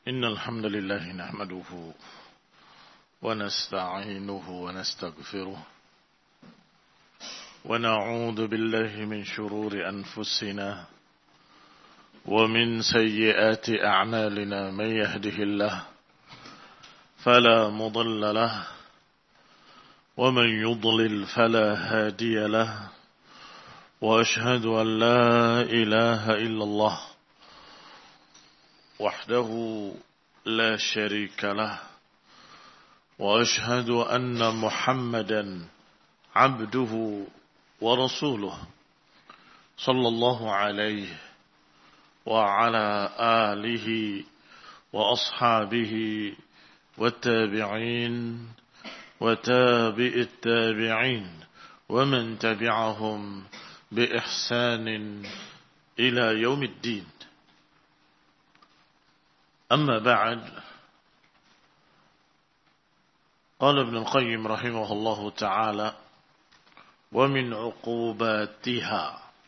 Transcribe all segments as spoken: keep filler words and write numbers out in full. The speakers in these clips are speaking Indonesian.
إن الحمد لله نحمده ونستعينه ونستغفره ونعوذ بالله من شرور أنفسنا ومن سيئات أعمالنا من يهده الله فلا مضل له ومن يضلل فلا هادي له وأشهد أن لا إله إلا الله وحده لا شريك له وأشهد أن محمدا عبده ورسوله صلى الله عليه وعلى آله وأصحابه والتابعين وتابع التابعين ومن تبعهم بإحسان إلى يوم الدين. أما بعد، قال ابن القيم رحمه الله تعالى: ومن عقوباتها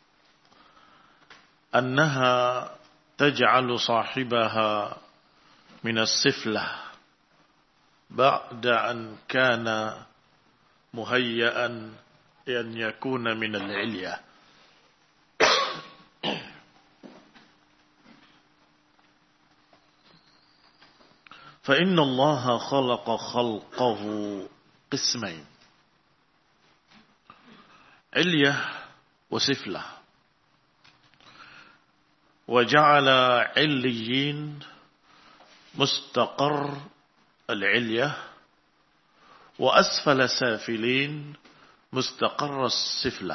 أنها تجعل صاحبها من السفلة بعد أن كان مهيئا أن يكون من العلية. فإن الله خلق خلقه قسمين: علية وسفلة، وجعل عليين مستقر العلية، وأسفل سافلين مستقر السفلة.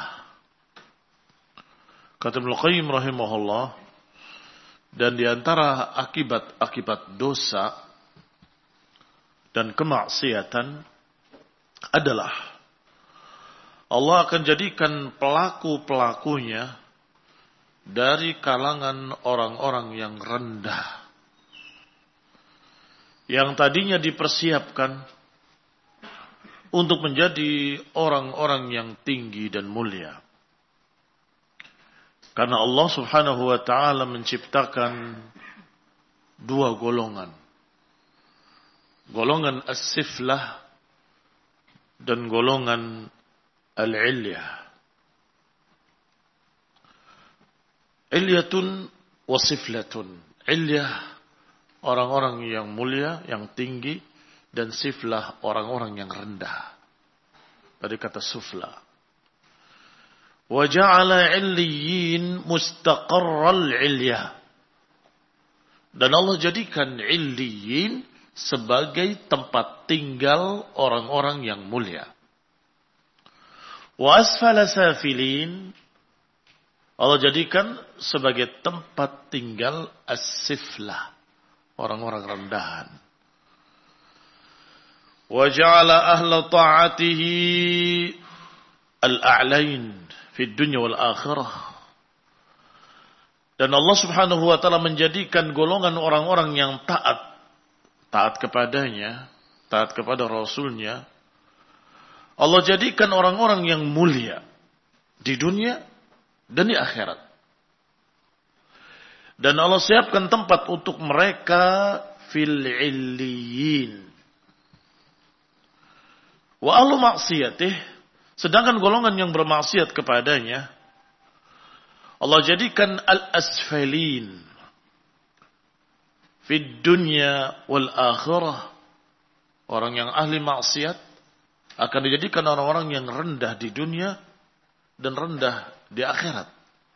Kata Ibnu Qayyim rahimahullah, dan diantara akibat-akibat dosa dan kemaksiatan adalah Allah akan jadikan pelaku-pelakunya dari kalangan orang-orang yang rendah, yang tadinya dipersiapkan untuk menjadi orang-orang yang tinggi dan mulia. Karena Allah subhanahu wa ta'ala menciptakan dua golongan. Golongan as-siflah dan golongan al-ilyah. Ilyatun wa siflatun. Ilyah orang-orang yang mulia, yang tinggi, dan siflah orang-orang yang rendah. Dari kata sufla. Wa ja'ala 'illiyin mustaqarral 'ilyah. Dan Allah jadikan 'illiyin sebagai tempat tinggal orang-orang yang mulia. Wa asfala safilin, Allah jadikan sebagai tempat tinggal as-siflah, orang-orang rendahan. Wa ja'ala ahla ta'atihi al-a'lain fi dunya wal akhirah. Dan Allah subhanahu wa ta'ala menjadikan golongan orang-orang yang taat taat kepadanya, taat kepada Rasulnya, Allah jadikan orang-orang yang mulia di dunia dan di akhirat. Dan Allah siapkan tempat untuk mereka fil illiyin. Wa ahlu maksiyatih, sedangkan golongan yang bermaksiat kepadanya, Allah jadikan al-asfalin fid dunya wal akhirah. Orang yang ahli maksiat akan dijadikan orang-orang yang rendah di dunia dan rendah di akhirat.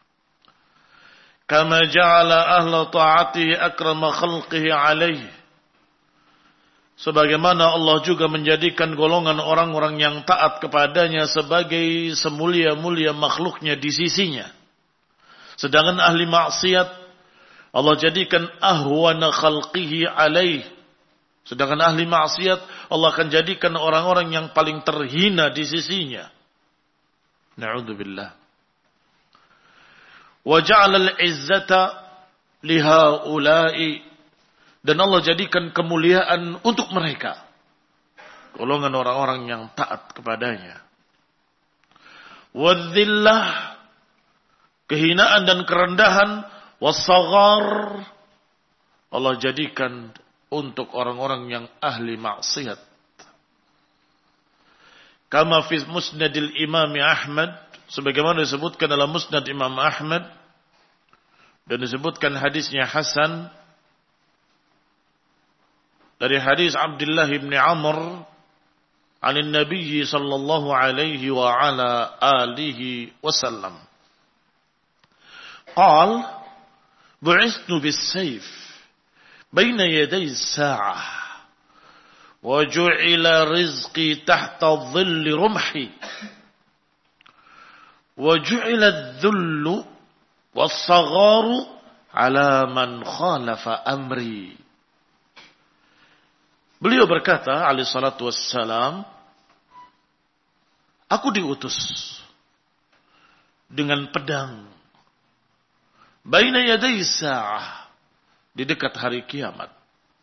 Kama ja'ala ahla ta'atihi akrama khalqihi alaihi. Sebagaimana Allah juga menjadikan golongan orang-orang yang taat kepadanya sebagai semulia-mulia makhluknya di sisinya. Sedangkan ahli maksiat Allah jadikan ahwana khalqihi alaih. Sedangkan ahli maksiat Allah akan jadikan orang-orang yang paling terhina di sisinya. Na'udzubillah. Wa ja'ala al-izzata lihaula'i. Dan Allah jadikan kemuliaan untuk mereka, golongan orang-orang yang taat kepadanya. Wa dhillah, kehinaan dan kerendahan, wassaghar, Allah jadikan untuk orang-orang yang ahli maksiat. Kama fi musnadil Imam Ahmad, sebagaimana disebutkan dalam musnad Imam Ahmad dan disebutkan hadisnya hasan dari hadis Abdullah bin Amr an Nabi sallallahu alaihi wa ala alihi wasallam. Qal bu'ithtu bis-sayf baina yaday as-sa'ah وجعل رزقي تحت ظل رمحي وجعل الذل والصغار على من خالف أمري. Beliau berkata alaihi salatu wassalam, aku diutus dengan pedang baina yaday sa'ah, di dekat hari kiamat,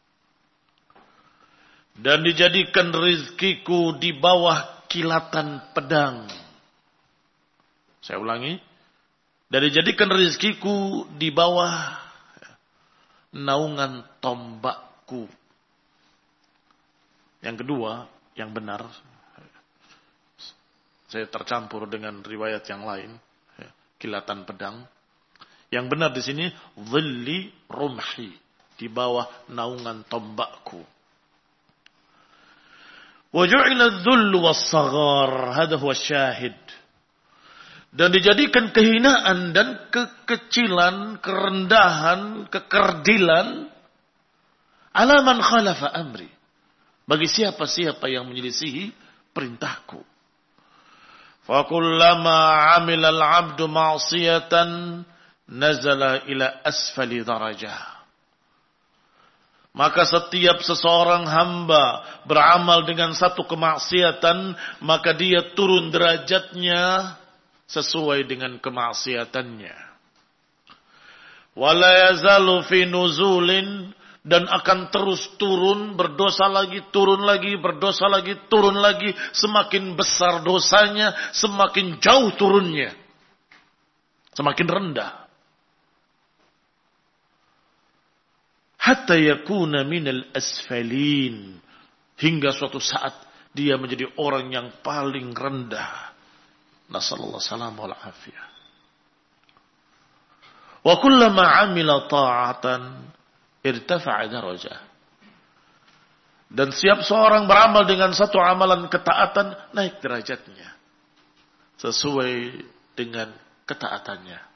dan dijadikan rizkiku di bawah kilatan pedang. Saya ulangi. Dan dijadikan rizkiku di bawah naungan tombakku. Yang kedua, yang benar, saya tercampur dengan riwayat yang lain, kilatan pedang. Yang benar di sini, dhilli rumhi, di bawah naungan tombakku. وَجُعِلَ الذُّلُّ وَالصَّغَارُ هذا هو الشاهد. Dan dijadikan kehinaan dan kekecilan, kerendahan, kekerdilan ala man khalafa amri, bagi siapa-siapa yang menyelisihi perintahku. فَكُلَّمَا عَمِلَ الْعَبْدُ مَعْصِيَةً نَزَلَ إِلَى أَسْفَلِ دَرَجَةٍ. Maka setiap seseorang hamba beramal dengan satu kemaksiatan, maka dia turun derajatnya sesuai dengan kemaksiatannya. Wala yazalu fi nuzulin, dan akan terus turun, berdosa lagi, turun lagi, berdosa lagi, turun lagi. Semakin besar dosanya, semakin jauh turunnya. Semakin rendah. Hatta yakuna minal asfalin, hingga suatu saat dia menjadi orang yang paling rendah. Nasallallahu salamu wal afiyah. Wa kullama amila ta'atan irtafa'a darajah. Dan setiap seorang beramal dengan satu amalan ketaatan, naik derajatnya sesuai dengan ketaatannya.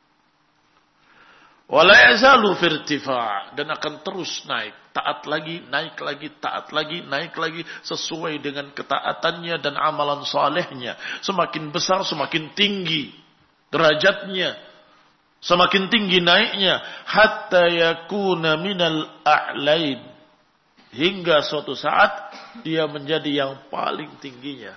Wala yazalu fi irtifa', dan akan terus naik, taat lagi, naik lagi, taat lagi, naik lagi sesuai dengan ketaatannya dan amalan salehnya. Semakin besar semakin tinggi derajatnya, semakin tinggi naiknya, hatta yakuna minal a'lain, hingga suatu saat dia menjadi yang paling tingginya.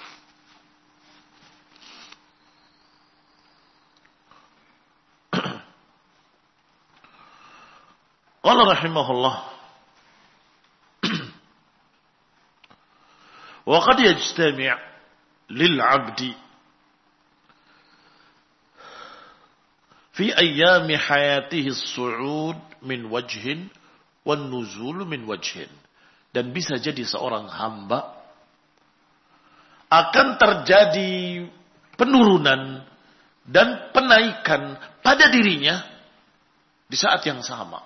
Qala rahimahullah, wa qad yajtami' lil 'abdi fi ayyami hayatihi as-su'ud min wajhin wan nuzul min wajhin. Dan bisa jadi seorang hamba akan terjadi penurunan dan penaikan pada dirinya di saat yang sama.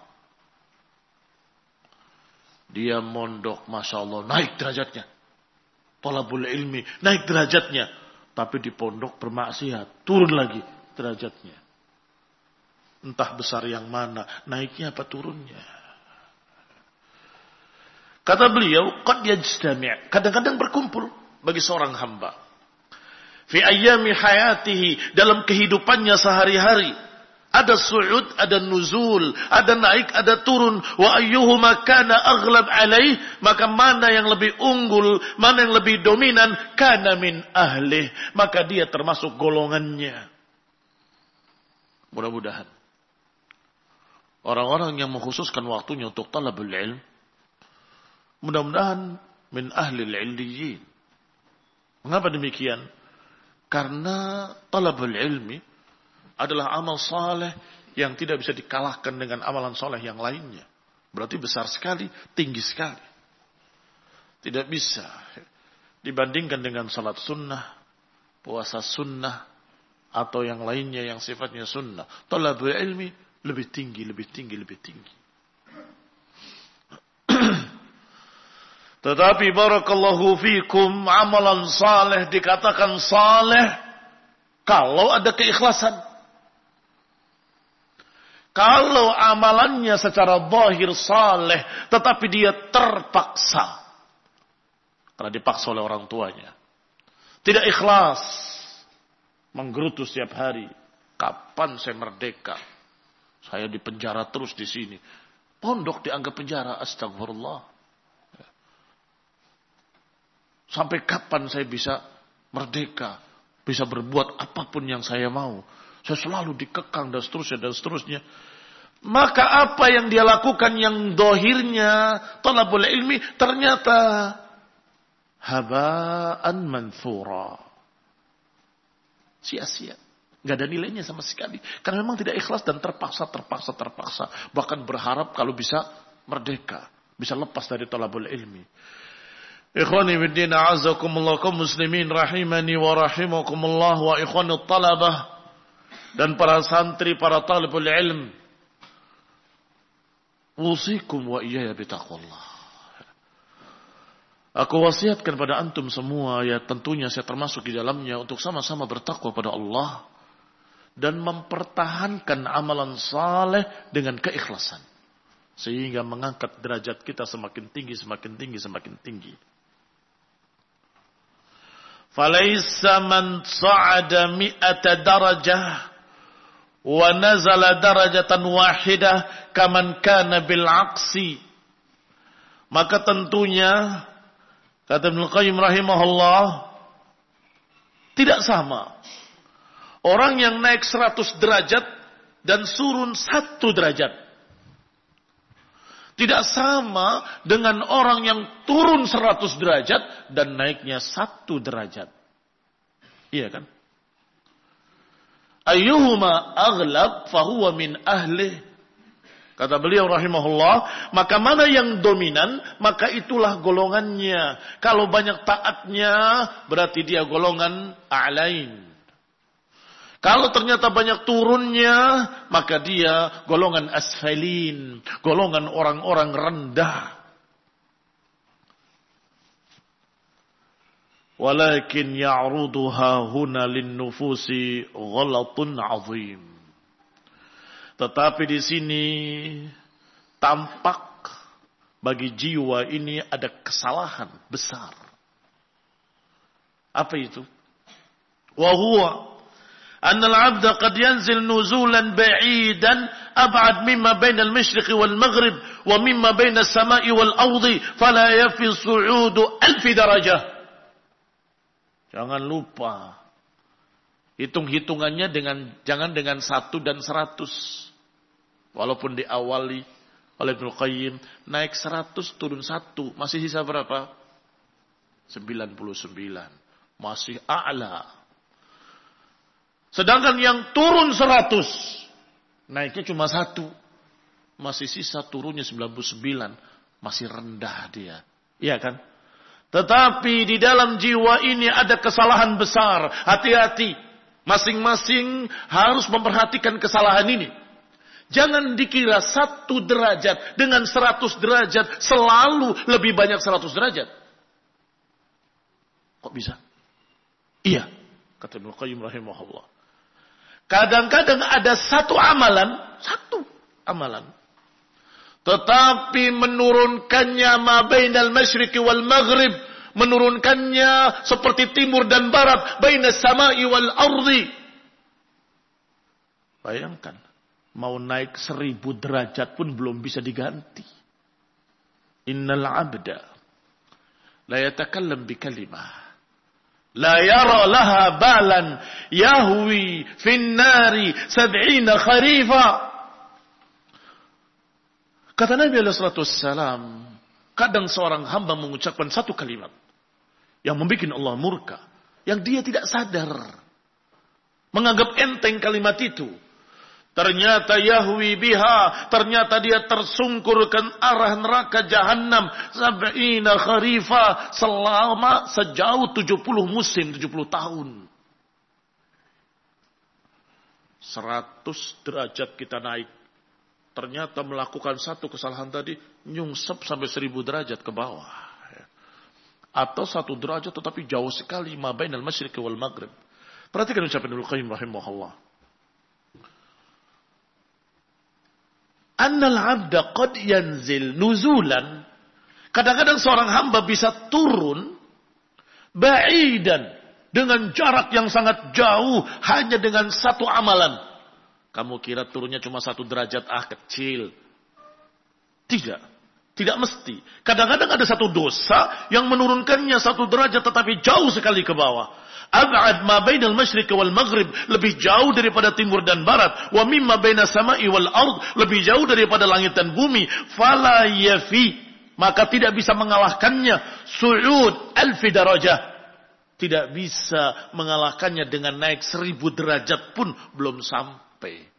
Dia mondok, Masya Allah, naik derajatnya. Thalabul ilmi, naik derajatnya. Tapi di pondok bermaksiat, turun lagi derajatnya. Entah besar yang mana, naiknya apa turunnya. Kata beliau, qad yajtami', kadang-kadang berkumpul bagi seorang hamba. Fi ayyami hayatihi, dalam kehidupannya sehari-hari. Ada su'ud, ada nuzul, ada naik, ada turun. Wa ayyuhuma kana aghlab alaih, maka mana yang lebih unggul, mana yang lebih dominan, kana min ahlih, maka dia termasuk golongannya. Mudah-mudahan orang-orang yang mengkhususkan waktunya untuk talabul ilm, mudah-mudahan min ahli al-'illiyin. Mengapa demikian? Karena talabul ilmi adalah amal saleh yang tidak bisa dikalahkan dengan amalan soleh yang lainnya. Berarti besar sekali, tinggi sekali. Tidak bisa dibandingkan dengan salat sunnah, puasa sunnah, atau yang lainnya yang sifatnya sunnah. Thalabul ilmi lebih tinggi, lebih tinggi, lebih tinggi. Tetapi barakallahu fikum, amalan saleh dikatakan saleh kalau ada keikhlasan. Kalau amalannya secara zahir saleh, tetapi dia terpaksa. Karena dipaksa oleh orang tuanya. Tidak ikhlas. Menggerutu setiap hari. Kapan saya merdeka? Saya di penjara terus di sini. Pondok dianggap penjara. Astagfirullah. Sampai kapan saya bisa merdeka? Bisa berbuat apapun yang saya mau. Saya selalu dikekang dan seterusnya dan seterusnya. Maka apa yang dia lakukan yang dohirnya talabul ilmi ternyata haba'an manthura. Sia-sia. Gak ada nilainya sama sekali. Karena memang tidak ikhlas dan terpaksa, terpaksa, terpaksa. Bahkan berharap kalau bisa merdeka. Bisa lepas dari talabul ilmi. Ikhwani fiddin a'azakumullah kaum muslimin rahimani wa rahimakumullah wa ikhwani talabah dan para santri, para talibul ilm. Usikum wa iyaya bitaqwallah. Aku wasiatkan pada antum semua, ya tentunya saya termasuk di dalamnya, untuk sama-sama bertakwa pada Allah dan mempertahankan amalan saleh dengan keikhlasan sehingga mengangkat derajat kita semakin tinggi, semakin tinggi, semakin tinggi. Falaisa man sa'ada mi'ata darajah wa nazala darajatan wahidah kaman kana bil aksi. Maka tentunya kata Ibnu Qayyim rahimahullah, tidak sama orang yang naik seratus derajat dan turun satu derajat. Tidak sama dengan orang yang turun seratus derajat dan naiknya satu derajat. Iya kan? Ayyuhuma aghlab fahuwa min ahli. Kata beliau rahimahullah, maka mana yang dominan, maka itulah golongannya. Kalau banyak taatnya, berarti dia golongan a'lain. Kalau ternyata banyak turunnya, maka dia golongan asfalin, golongan orang-orang rendah. Walakin ya'ruduha huna lin-nufusi ghalatun 'azim. Tetapi di sini tampak bagi jiwa ini ada kesalahan besar. Apa itu? Wa huwa أن العبد قد ينزل نزولا بعيدا أبعد مما بين المشرق والمغرب ومما بين السماء والأرض فلا يفي الصعود ألف درجة. Jangan lupa hitung-hitungannya dengan jangan dengan satu dan seratus. Walaupun diawali oleh Ibnu Qayyim naik seratus turun satu, masih sisa berapa? sembilan puluh sembilan. Masih a'la. Sedangkan yang turun seratus, naiknya cuma satu. Masih sisa turunnya sembilan puluh sembilan. Masih rendah dia. Iya kan? Tetapi di dalam jiwa ini ada kesalahan besar. Hati-hati. Masing-masing harus memperhatikan kesalahan ini. Jangan dikira satu derajat dengan seratus derajat selalu lebih banyak seratus derajat. Kok bisa? Iya. Kata Ibnu Qayyim rahimahullah. Kadang-kadang ada satu amalan, satu amalan. Tetapi menurunkannya ma bainal masyriqi wal maghrib, menurunkannya seperti timur dan barat, bainas sama'i wal ardi. Bayangkan, mau naik seribu derajat pun belum bisa diganti. Innal abda la yatakallam bi kalimah la yara laha balan yahwi fin nari sab'ina kharifa. Kata Nabi alaihi salatu wassalam, kadang seorang hamba mengucapkan satu kalimat yang membuat Allah murka, yang dia tidak sadar, menganggap enteng kalimat itu. Ternyata yahwi biha, ternyata dia tersungkur ke arah neraka Jahannam sab'ina kharifa, selama sejauh tujuh puluh musim, tujuh puluh tahun. seratus derajat kita naik. Ternyata melakukan satu kesalahan tadi nyungsep sampai seribu derajat ke bawah. Atau satu derajat tetapi jauh sekali ma bainal masyriq wal maghrib. Perhatikan ucapan Ibnu Qayyim rahimahullah. Annal 'abda qad yanzil nuzulan. Kadang-kadang seorang hamba bisa turun ba'idan, dengan jarak yang sangat jauh, hanya dengan satu amalan. Kamu kira turunnya cuma satu derajat, ah kecil. Tidak. Tidak mesti. Kadang-kadang ada satu dosa yang menurunkannya satu derajat tetapi jauh sekali ke bawah. Ab'ad ma bainal masyriq wal maghrib, lebih jauh daripada timur dan barat. Wa mimma bainas sama'i wal ard, lebih jauh daripada langit dan bumi. Fala yafi, maka tidak bisa mengalahkannya su'ud alfi darajah. Tidak bisa mengalahkannya dengan naik seribu derajat pun belum sampai.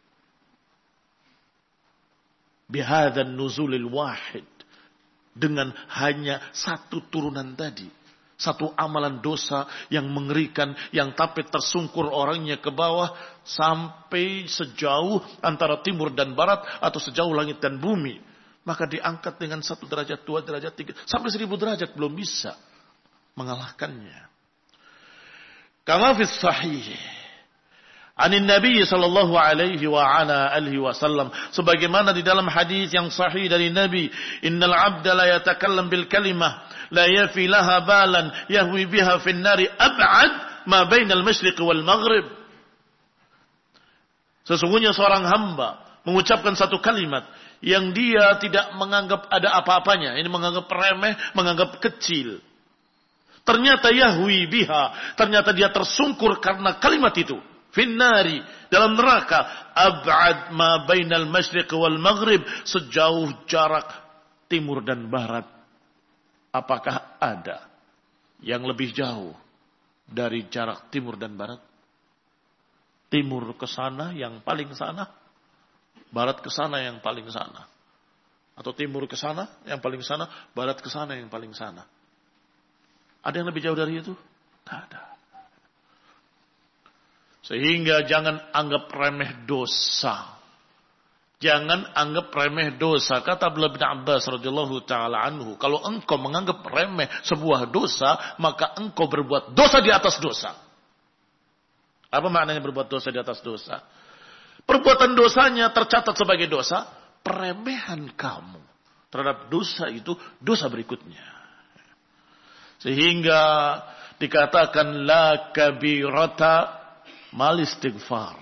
Bihadzal nuzulil wahid, dengan hanya satu turunan tadi, satu amalan dosa yang mengerikan, yang tapi tersungkur orangnya ke bawah sampai sejauh antara timur dan barat atau sejauh langit dan bumi, maka diangkat dengan satu derajat, dua derajat, tiga sampai seribu derajat belum bisa mengalahkannya. Kama fi sahih anin Nabi sallallahu alaihi wa ala alihi wasallam, sebagaimana di dalam hadis yang sahih dari Nabi, innal 'abda la yatakallam bil kalimah la yafi laha balan yahwi biha fin nari ab'ad ma bainal masyriq wal maghrib. Sesungguhnya seorang hamba mengucapkan satu kalimat yang dia tidak menganggap ada apa-apanya, ini menganggap remeh, menganggap kecil. Ternyata yahwi biha, ternyata dia tersungkur karena kalimat itu. Finnari, dalam neraka. Ab'ad ma bainal masyriq wal maghrib, sejauh jarak timur dan barat. Apakah ada yang lebih jauh dari jarak timur dan barat? Timur ke sana yang paling sana, barat ke sana yang paling sana. Atau timur ke sana yang paling sana, barat ke sana yang paling sana. Ada yang lebih jauh dari itu? Tidak ada. Sehingga jangan anggap remeh dosa. Jangan anggap remeh dosa. Kata Abdullah bin Abbas radhiyallahu taala anhu, kalau engkau menganggap remeh sebuah dosa, maka engkau berbuat dosa di atas dosa. Apa maknanya berbuat dosa di atas dosa? Perbuatan dosanya tercatat sebagai dosa, peremehan kamu terhadap dosa itu dosa berikutnya. Sehingga dikatakan la kabirata mal istighfar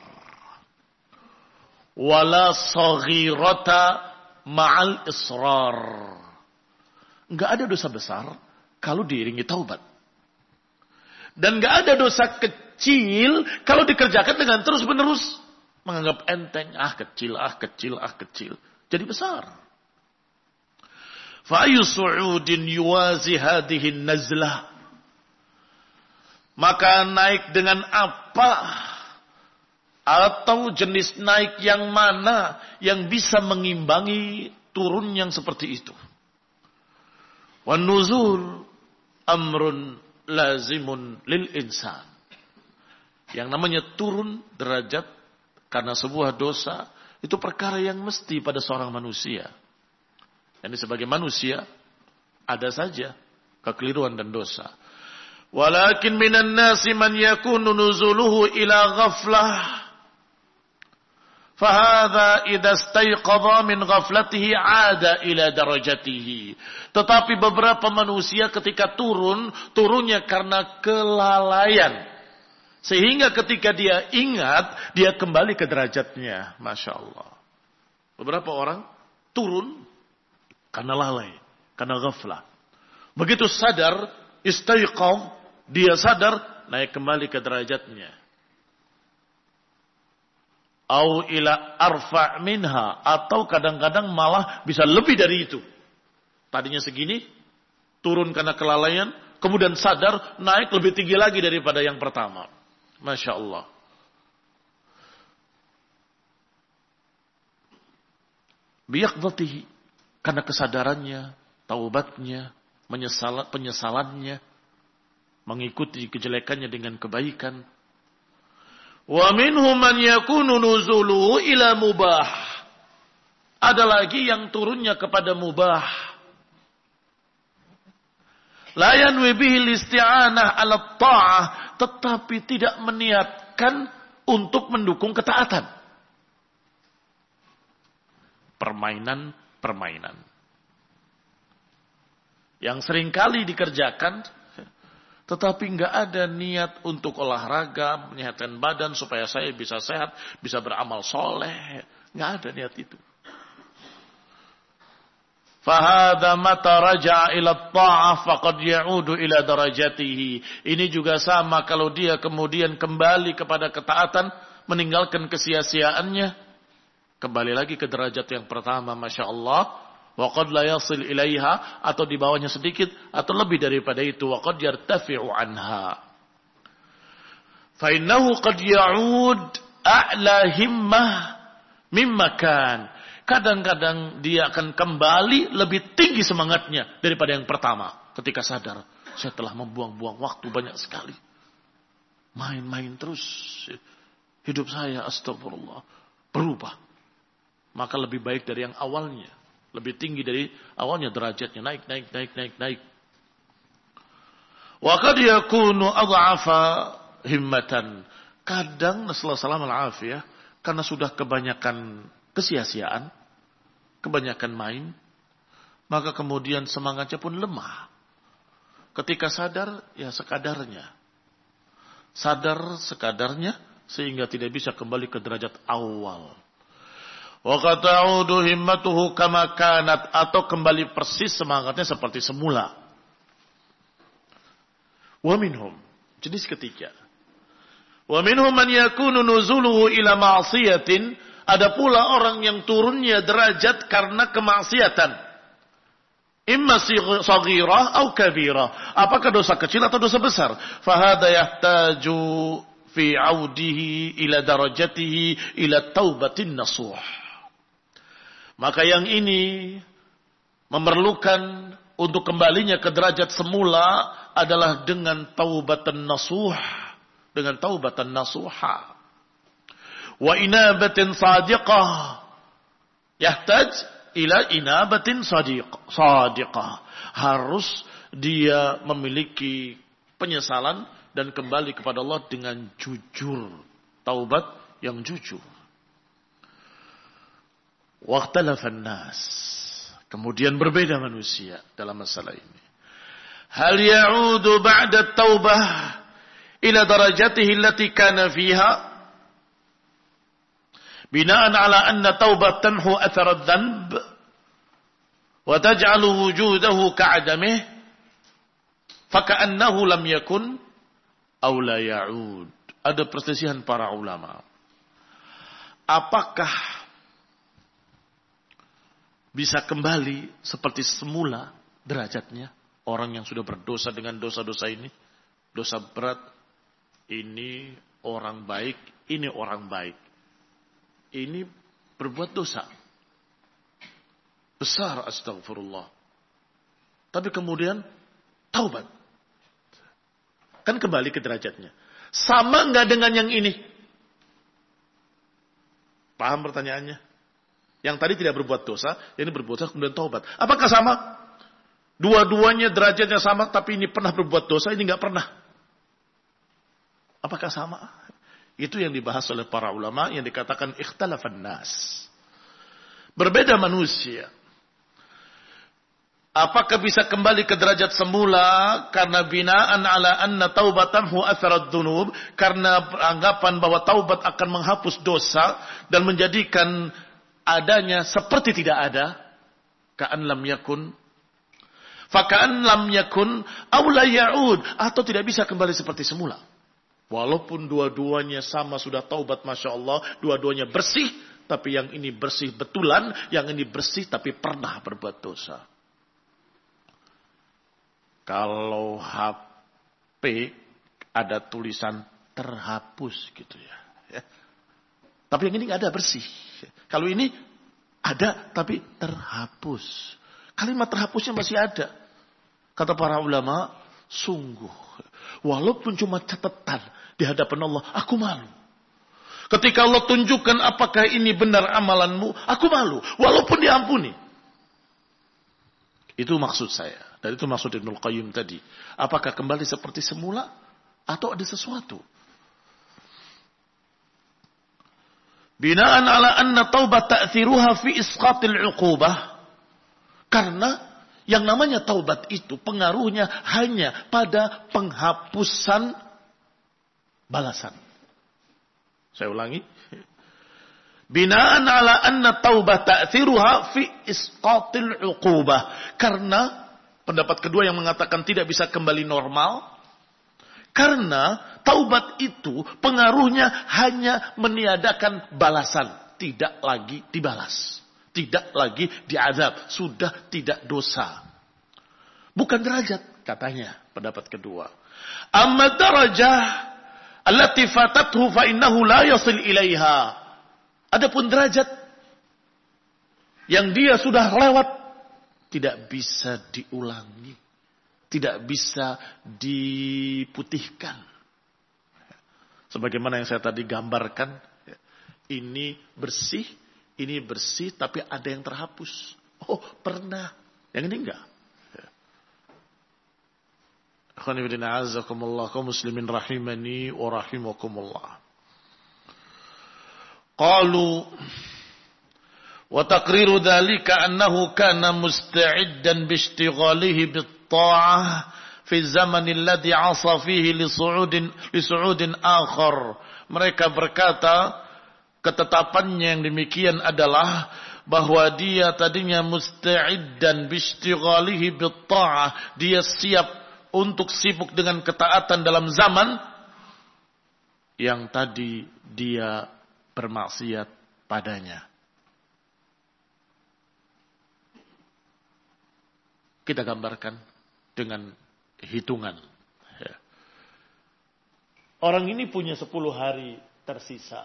wala saghirata ma'al israr. Enggak ada dosa besar kalau diiringi taubat. Dan enggak ada dosa kecil kalau dikerjakan dengan terus-menerus menganggap enteng, ah kecil, ah kecil, ah kecil, jadi besar. Fa'ayu su'udin yuwazi hadihin nazlah. Maka naik dengan apa? Atau jenis naik yang mana yang bisa mengimbangi turun yang seperti itu? Wan nuzul amrun lazimun lil insan. Yang namanya turun derajat karena sebuah dosa, itu perkara yang mesti pada seorang manusia. Ini sebagai manusia ada saja kekeliruan dan dosa. Walakin minan nasi man yakunu nuzuluhu ila ghaflah. Fahadha idza istayqadha min ghaflatihi 'ada ila darajatihi. Tetapi beberapa manusia ketika turun, turunnya karena kelalaian. Sehingga ketika dia ingat, dia kembali ke derajatnya. Masya Allah. Beberapa orang turun karena lalai, karena ghaflah. Begitu sadar, istaiqam, dia sadar, naik kembali ke derajatnya. Au ila arfa' minha, atau kadang-kadang malah bisa lebih dari itu. Tadinya segini, turun karena kelalaian, kemudian sadar, naik lebih tinggi lagi daripada yang pertama. Masya Allah. biyaqdhatihi, karena kesadarannya, taubatnya, menyesal, penyesalannya, mengikuti kejelekannya dengan kebaikan. Wa minhum man yakunu nuzuluhu ila mubah. Ada lagi yang turunnya kepada mubah. La yanwi bihi listi'anah 'ala ta'ah, tetapi tidak meniatkan untuk mendukung ketaatan. Permainan-permainan yang seringkali dikerjakan, tetapi nggak ada niat untuk olahraga, menyehatkan badan supaya saya bisa sehat, bisa beramal soleh. Nggak ada niat itu. Fahada mata raja'a ila ta'ah faqad ya'udu ila darajatihi. Ini juga sama, kalau dia kemudian kembali kepada ketaatan, meninggalkan kesia-siaannya, kembali lagi ke derajat yang pertama, Masya Allah. Wa qad la yasil ilaiha, atau di bawahnya sedikit, atau lebih daripada itu. Wa qad yartafi'u anha. Fa innahu qad ya'ud a'la himmah mimma kan. Kadang-kadang dia akan kembali lebih tinggi semangatnya daripada yang pertama. Ketika sadar, saya telah membuang-buang waktu banyak sekali. Main-main terus. Hidup saya, astagfirullah, berubah. Maka lebih baik dari yang awalnya. Lebih tinggi dari awalnya derajatnya. Naik, naik, naik, naik, naik. Wa qad yakunu adhafa himmatan. Kadang, nasallallahu alaihi wasallam, karena sudah kebanyakan kesia-siaan, kebanyakan main, maka kemudian semangatnya pun lemah. Ketika sadar, ya sekadarnya. Sadar sekadarnya, sehingga tidak bisa kembali ke derajat awal. Wa qad ta'udu himmatuhu kama kanat, atau kembali persis semangatnya seperti semula. Wa minhum, jenis ketiga. Wa minhum man yakunu nuzuluhu ila ma'siyatin. Ada pula orang yang turunnya derajat karena kemaksiatan. Imma saghirah atau kabirah. Apakah dosa kecil atau dosa besar? Fahada yahtaju fi audihi ila darajatihi ila taubatin nasuh. Maka yang ini memerlukan untuk kembalinya ke derajat semula adalah dengan taubatan nasuh, dengan taubatan nasuha. Wa inabatin sadiqah. Yahtaj ila inabatin sadiq, sadiqah. Harus dia memiliki penyesalan dan kembali kepada Allah dengan jujur. Taubat yang jujur. Waqtalafan nas. Kemudian berbeda manusia dalam masalah ini. Hal ya'udu ba'da taubah ila darajatihi allati kana fiha? Binaan ala anna taubat tamhu athar adh-dhanb wa taj'alu wujudahu ka'adamih faka'annahu lam yakun aw la ya'ud. Ada perselisihan para ulama. Apakah bisa kembali seperti semula derajatnya orang yang sudah berdosa dengan dosa-dosa ini? Dosa berat, ini orang baik, ini orang baik. Ini berbuat dosa besar, astagfirullah. Tapi kemudian taubat, kan kembali ke derajatnya. Sama nggak dengan yang ini? Paham pertanyaannya? Yang tadi tidak berbuat dosa, yang ini berbuat dosa kemudian taubat. Apakah sama? Dua-duanya derajatnya sama, tapi ini pernah berbuat dosa, ini nggak pernah. Apakah sama? Itu yang dibahas oleh para ulama yang dikatakan ikhtalafan nas. Berbeda manusia. Apakah bisa kembali ke derajat semula karena binaan ala anna taubatamhu atharat dunub, karena anggapan bahwa taubat akan menghapus dosa dan menjadikan adanya seperti tidak ada, ka'an lam yakun, faka'an lam yakun aw la ya'ud, atau tidak bisa kembali seperti semula. Walaupun dua-duanya sama sudah taubat, Masya Allah, dua-duanya bersih, tapi yang ini bersih betulan, yang ini bersih tapi pernah berbuat dosa. Kalau H P ada tulisan terhapus gitu ya. ya. Tapi yang ini nggak ada, bersih. Kalau ini Ada, tapi terhapus. Kalimat terhapusnya masih ada. Kata para ulama, sungguh. Walaupun cuma catatan di hadapan Allah, aku malu. Ketika Allah tunjukkan apakah ini benar amalanmu, aku malu. Walaupun diampuni. Itu maksud saya. Dan itu maksud Ibnul Qayyim tadi. Apakah kembali seperti semula? Atau ada sesuatu? Binaan ala anna taubat ta'thiruha fi isqatil uqubah. Karena yang namanya taubat itu pengaruhnya hanya pada penghapusan balasan. Saya ulangi. Binaan ala anna taubat ta'thiruha fi isqatil uqubah. Karena pendapat kedua yang mengatakan tidak bisa kembali normal. Karena taubat itu pengaruhnya hanya meniadakan balasan. Tidak lagi dibalas. Tidak lagi diazab. Sudah tidak dosa. Bukan derajat katanya pendapat kedua. Amma darajah allati fatathu fa innahu la yasil ilaiha. Adapun derajat yang dia sudah lewat tidak bisa diulangi. Tidak bisa diputihkan. Sebagaimana yang saya tadi gambarkan. Ini bersih. Ini bersih tapi ada yang terhapus. Oh pernah. Yang ini enggak. Akhwanifidina azakumullah. Kaum muslimin rahimani wa rahimakumullah. Qalu. Wa taqriru dhalika annahu kana musta'iddan bishtighalihi bit ta'ah fi zaman alladhi 'asa fihi li su'udin li su'udin akhar. Mereka berkata ketetapannya yang demikian adalah bahwa dia tadinya musta'iddan bishtighalihi bit ta'ah, dia siap untuk sibuk dengan ketaatan dalam zaman yang tadi dia bermaksiat padanya. Kita gambarkan dengan hitungan. Orang ini punya sepuluh hari tersisa.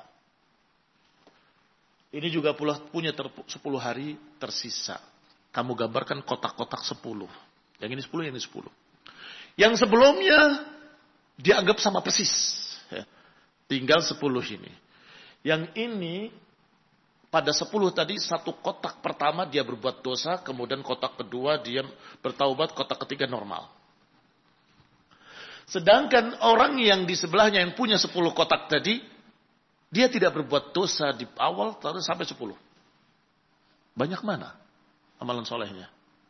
Ini juga punya sepuluh hari tersisa. Kamu gambarkan kotak-kotak sepuluh. Yang ini sepuluh, yang ini sepuluh. Yang sebelumnya dianggap sama persis. Tinggal sepuluh ini. Yang ini pada sepuluh tadi satu kotak pertama dia berbuat dosa. Kemudian kotak kedua dia bertaubat. Kotak ketiga normal. Sedangkan orang yang di sebelahnya yang punya sepuluh kotak tadi, dia tidak berbuat dosa di awal terus sampai sepuluh. Banyak mana amalan solehnya?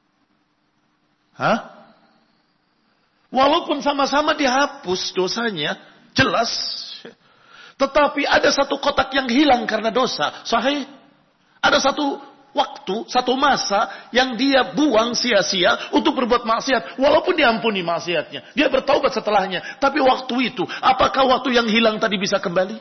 Hah? Walaupun sama-sama dihapus dosanya, jelas. Tetapi ada satu kotak yang hilang karena dosa. Sahih? Ada satu waktu, satu masa yang dia buang sia-sia untuk berbuat maksiat. Walaupun diampuni maksiatnya. Dia bertaubat setelahnya. Tapi waktu itu, apakah waktu yang hilang tadi bisa kembali?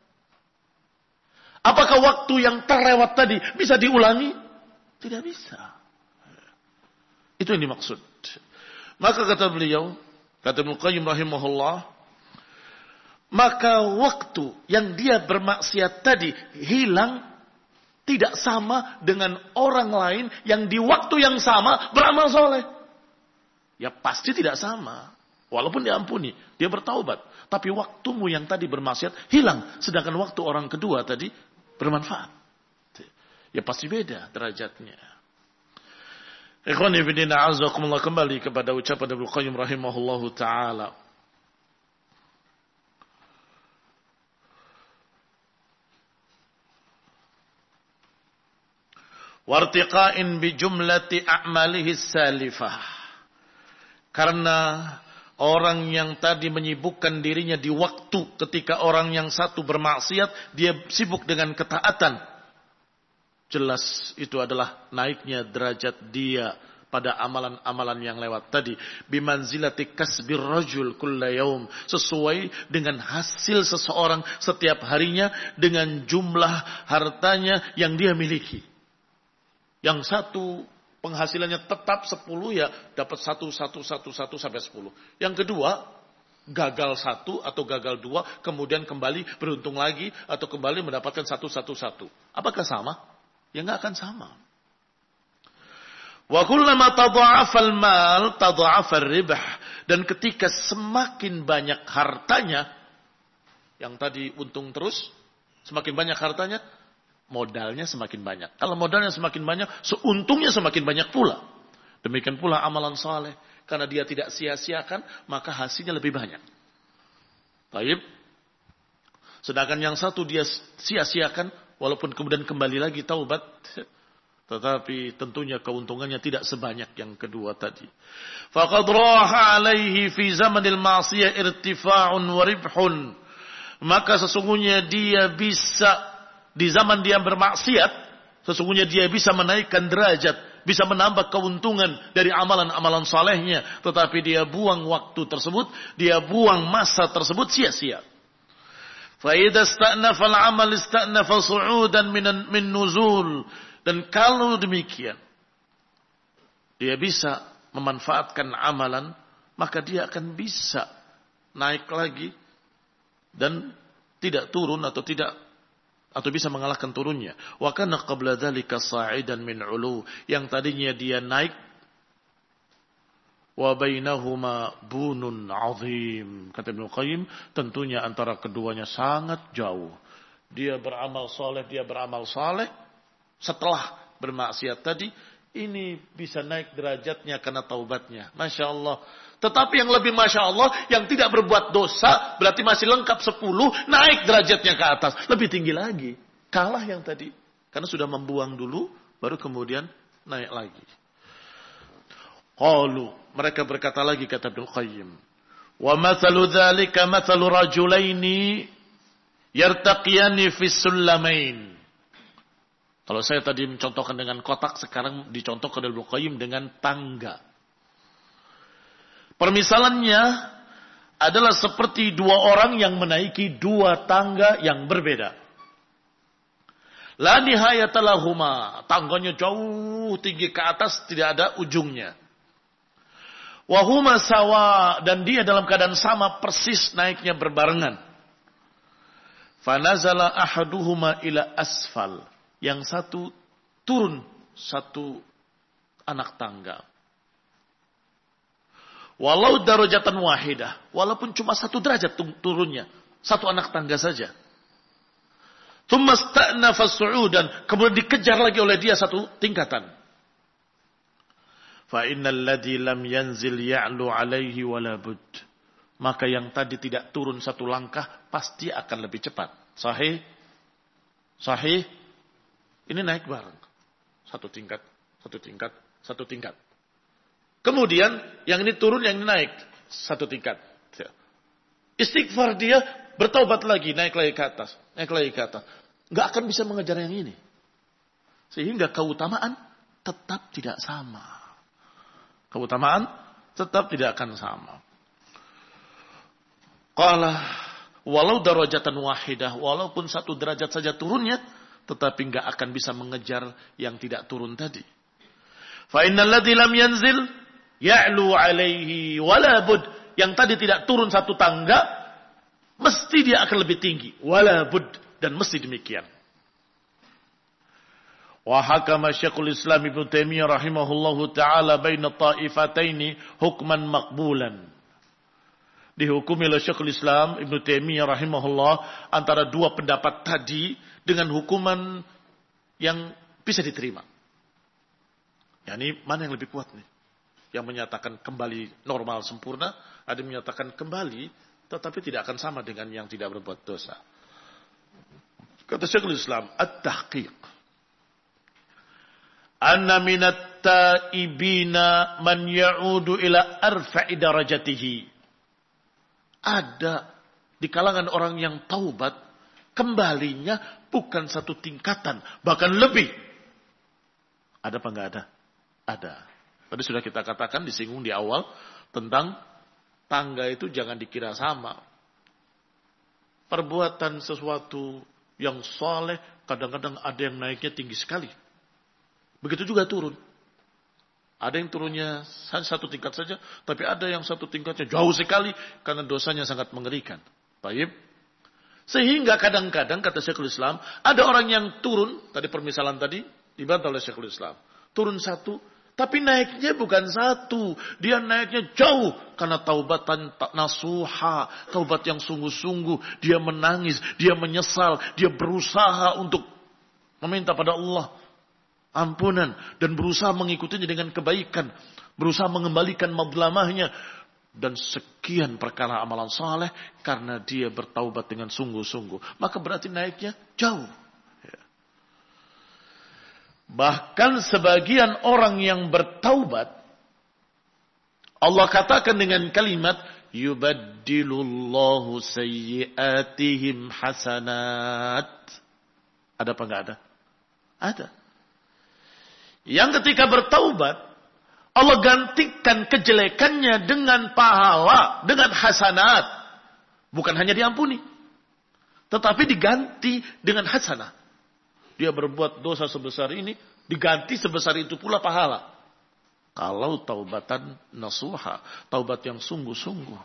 Apakah waktu yang terlewat tadi bisa diulangi? Tidak bisa. Itu yang dimaksud. Maka kata beliau, kata Ibnu Qayyim rahimahullah, maka waktu yang dia bermaksiat tadi hilang tidak sama dengan orang lain yang di waktu yang sama beramal soleh. Ya pasti tidak sama. Walaupun diampuni, dia bertaubat. Tapi waktumu yang tadi bermaksiat hilang. Sedangkan waktu orang kedua tadi bermanfaat. Ya pasti beda derajatnya. Ikhwani fillah azakumullah, kembali kepada ucapan Ibnu Qayyim rahimahullahu taala. Wartiqa'in bi jumlati a'malihi salifah. Karena orang yang tadi menyibukkan dirinya di waktu ketika orang yang satu bermaksiat, dia sibuk dengan ketaatan. Jelas itu adalah naiknya derajat dia pada amalan-amalan yang lewat tadi. Bimanzilati kasbir rajul kulla yaum. Sesuai dengan hasil seseorang setiap harinya dengan jumlah hartanya yang dia miliki. Yang satu penghasilannya tetap sepuluh ya dapat satu, satu, satu, satu sampai sepuluh. Yang kedua gagal satu atau gagal dua kemudian kembali beruntung lagi atau kembali mendapatkan satu, satu, satu. Apakah sama? Ya nggak akan sama. Wa kullama tadha'afal mal tadha'afar ribah. Dan ketika semakin banyak hartanya, yang tadi untung terus, semakin banyak hartanya, modalnya semakin banyak. Kalau modalnya semakin banyak, seuntungnya semakin banyak pula. Demikian pula amalan saleh. Karena dia tidak sia-siakan, maka hasilnya lebih banyak. Baik. Sedangkan yang satu dia sia-siakan, walaupun kemudian kembali lagi taubat, tetapi tentunya keuntungannya tidak sebanyak yang kedua tadi. Faqad raha alaihi fi zamanil ma'siyah irtifa'un wa ribhun. Maka sesungguhnya dia bisa di zaman dia bermaksiat, sesungguhnya dia bisa menaikkan derajat, bisa menambah keuntungan dari amalan-amalan salehnya, tetapi dia buang waktu tersebut, dia buang masa tersebut sia-sia. Fa idza ista'nafa al-'amal ista'nafa su'udan min min nuzul. Dan kalau demikian, dia bisa memanfaatkan amalan, maka dia akan bisa naik lagi dan tidak turun atau tidak atau bisa mengalahkan turunnya. Wa kana qabla dzalika sa'idan min 'ulu, yang tadinya dia naik, wa bainahuma bunun 'azim. Kata Ibnu Qayyim, tentunya antara keduanya sangat jauh. Dia beramal saleh, dia beramal saleh. Setelah bermaksiat tadi, ini bisa naik derajatnya karena taubatnya. Masya Allah. Tetapi yang lebih Masya Allah, yang tidak berbuat dosa, berarti masih lengkap sepuluh, naik derajatnya ke atas. Lebih tinggi lagi. Kalah yang tadi. Karena sudah membuang dulu, baru kemudian naik lagi. Qalu, mereka berkata lagi, kata Ibnu Qayyim. Wa mathalu dzalika mathalu rajulaini yartaqiyani fis sullamain. Kalau saya tadi mencontohkan dengan kotak, sekarang dicontohkan oleh Ibnu Qayyim dengan tangga. Permisalannya adalah seperti dua orang yang menaiki dua tangga yang berbeda. La nihayata lahuma, tangganya jauh tinggi ke atas, tidak ada ujungnya. Wa huma sawa, dan dia dalam keadaan sama persis naiknya berbarengan. Fa nazala ahaduhuma ila asfal. Yang satu turun satu anak tangga. Walau darajatan wahidah. Walaupun cuma satu derajat turunnya. Satu anak tangga saja. Tsumma sta'nafa su'udan. Kemudian dikejar lagi oleh dia satu tingkatan. Fa innal ladzi lam yanzil ya'lu alaihi wala bud. Maka yang tadi tidak turun satu langkah pasti akan lebih cepat. Sahih? Sahih? Ini naik bareng. Satu tingkat, satu tingkat, satu tingkat. Kemudian yang ini turun, yang ini naik. Satu tingkat. Istighfar dia, bertaubat lagi, naik lagi ke atas. Naik lagi ke atas. Nggak akan bisa mengejar yang ini. Sehingga keutamaan tetap tidak sama. Keutamaan tetap tidak akan sama. Qala, walau darajatan wahidah, walaupun satu derajat saja turunnya, tetapi enggak akan bisa mengejar yang tidak turun tadi. Fa innal ladzi lam yanzil ya'lu 'alaihi wala bud. Yang tadi tidak turun satu tangga, mesti dia akan lebih tinggi. Wala bud, dan mesti demikian. Wa hakama Syekhul Islam Ibnu Taimiyah rahimahullahu taala baina ta'ifataini hukman maqbulan. Dihukumi oleh Syekhul Islam Ibnu Taimiyah rahimahullah antara dua pendapat tadi dengan hukuman yang bisa diterima. Ya, ini mana yang lebih kuat nih? Yang menyatakan kembali normal sempurna, ada yang menyatakan kembali tetapi tidak akan sama dengan yang tidak berbuat dosa. Kata Syekhul Islam, at-tahqiq. Anna minat taibina man ya'udu ila arfa'i darajatihi. Ada di kalangan orang yang taubat, kembalinya bukan satu tingkatan, bahkan lebih. Ada apa enggak ada? Ada. Tadi sudah kita katakan, disinggung di awal, tentang tangga itu jangan dikira sama. Perbuatan sesuatu yang soleh, kadang-kadang ada yang naiknya tinggi sekali. Begitu juga turun. Ada yang turunnya satu tingkat saja, tapi ada yang satu tingkatnya jauh sekali, karena dosanya sangat mengerikan. Baik. Sehingga kadang-kadang, kata Syekhul Islam, ada orang yang turun, tadi permisalan tadi, Dibantah oleh Syekhul Islam. Turun satu, tapi naiknya bukan satu. Dia naiknya jauh. Karena taubatan nasuha. Taubat yang sungguh-sungguh. Dia menangis. Dia menyesal. Dia berusaha untuk meminta pada Allah ampunan. Dan berusaha mengikutinya dengan kebaikan. Berusaha mengembalikan madlamahnya. Dan sekian perkara amalan saleh. Karena dia bertaubat dengan sungguh-sungguh. Maka berarti naiknya jauh. Bahkan sebagian orang yang bertaubat, Allah katakan dengan kalimat, yubaddilullahu sayyiatihim hasanat. Ada apa enggak ada? Ada. Yang ketika bertaubat, Allah gantikan kejelekannya dengan pahala, dengan hasanat. Bukan hanya diampuni, tetapi diganti dengan hasanah. Dia berbuat dosa sebesar ini, diganti sebesar itu pula pahala. Kalau taubatan nasuha, taubat yang sungguh-sungguh.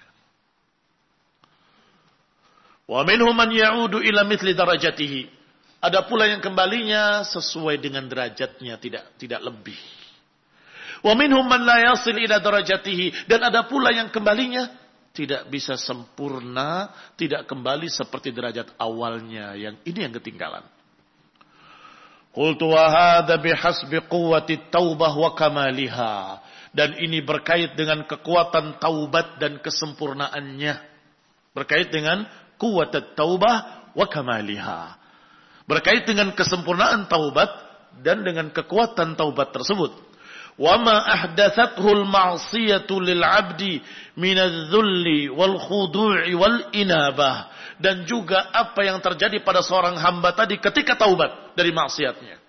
Wa minhum man ya'udu ila mithli darajatihi. Ada pula yang kembalinya sesuai dengan derajatnya, tidak tidak lebih. Wa minhum man la yasil ila darajatihi, dan ada pula yang kembalinya tidak bisa sempurna, tidak kembali seperti derajat awalnya. Yang ini yang ketinggalan. Qultu wa hadha bihasbi quwwati taubah wa kamaliha. Dan ini berkait dengan kekuatan taubat dan kesempurnaannya. Berkait dengan quwwatat taubah wa kamaliha. Berkait dengan kesempurnaan taubat dan dengan kekuatan taubat tersebut. Wa ma ahdathathu al-ma'siyatu lil 'abdi min adh-dhulli wal khudu'i wal inabah. Dan juga apa yang terjadi pada seorang hamba tadi ketika taubat dari maksiatnya.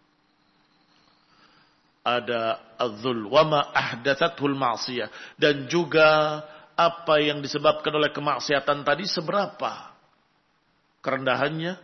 Ada adzul wa ma ahdatsatul ma'siyah, dan juga apa yang disebabkan oleh kemaksiatan tadi seberapa kerendahannya.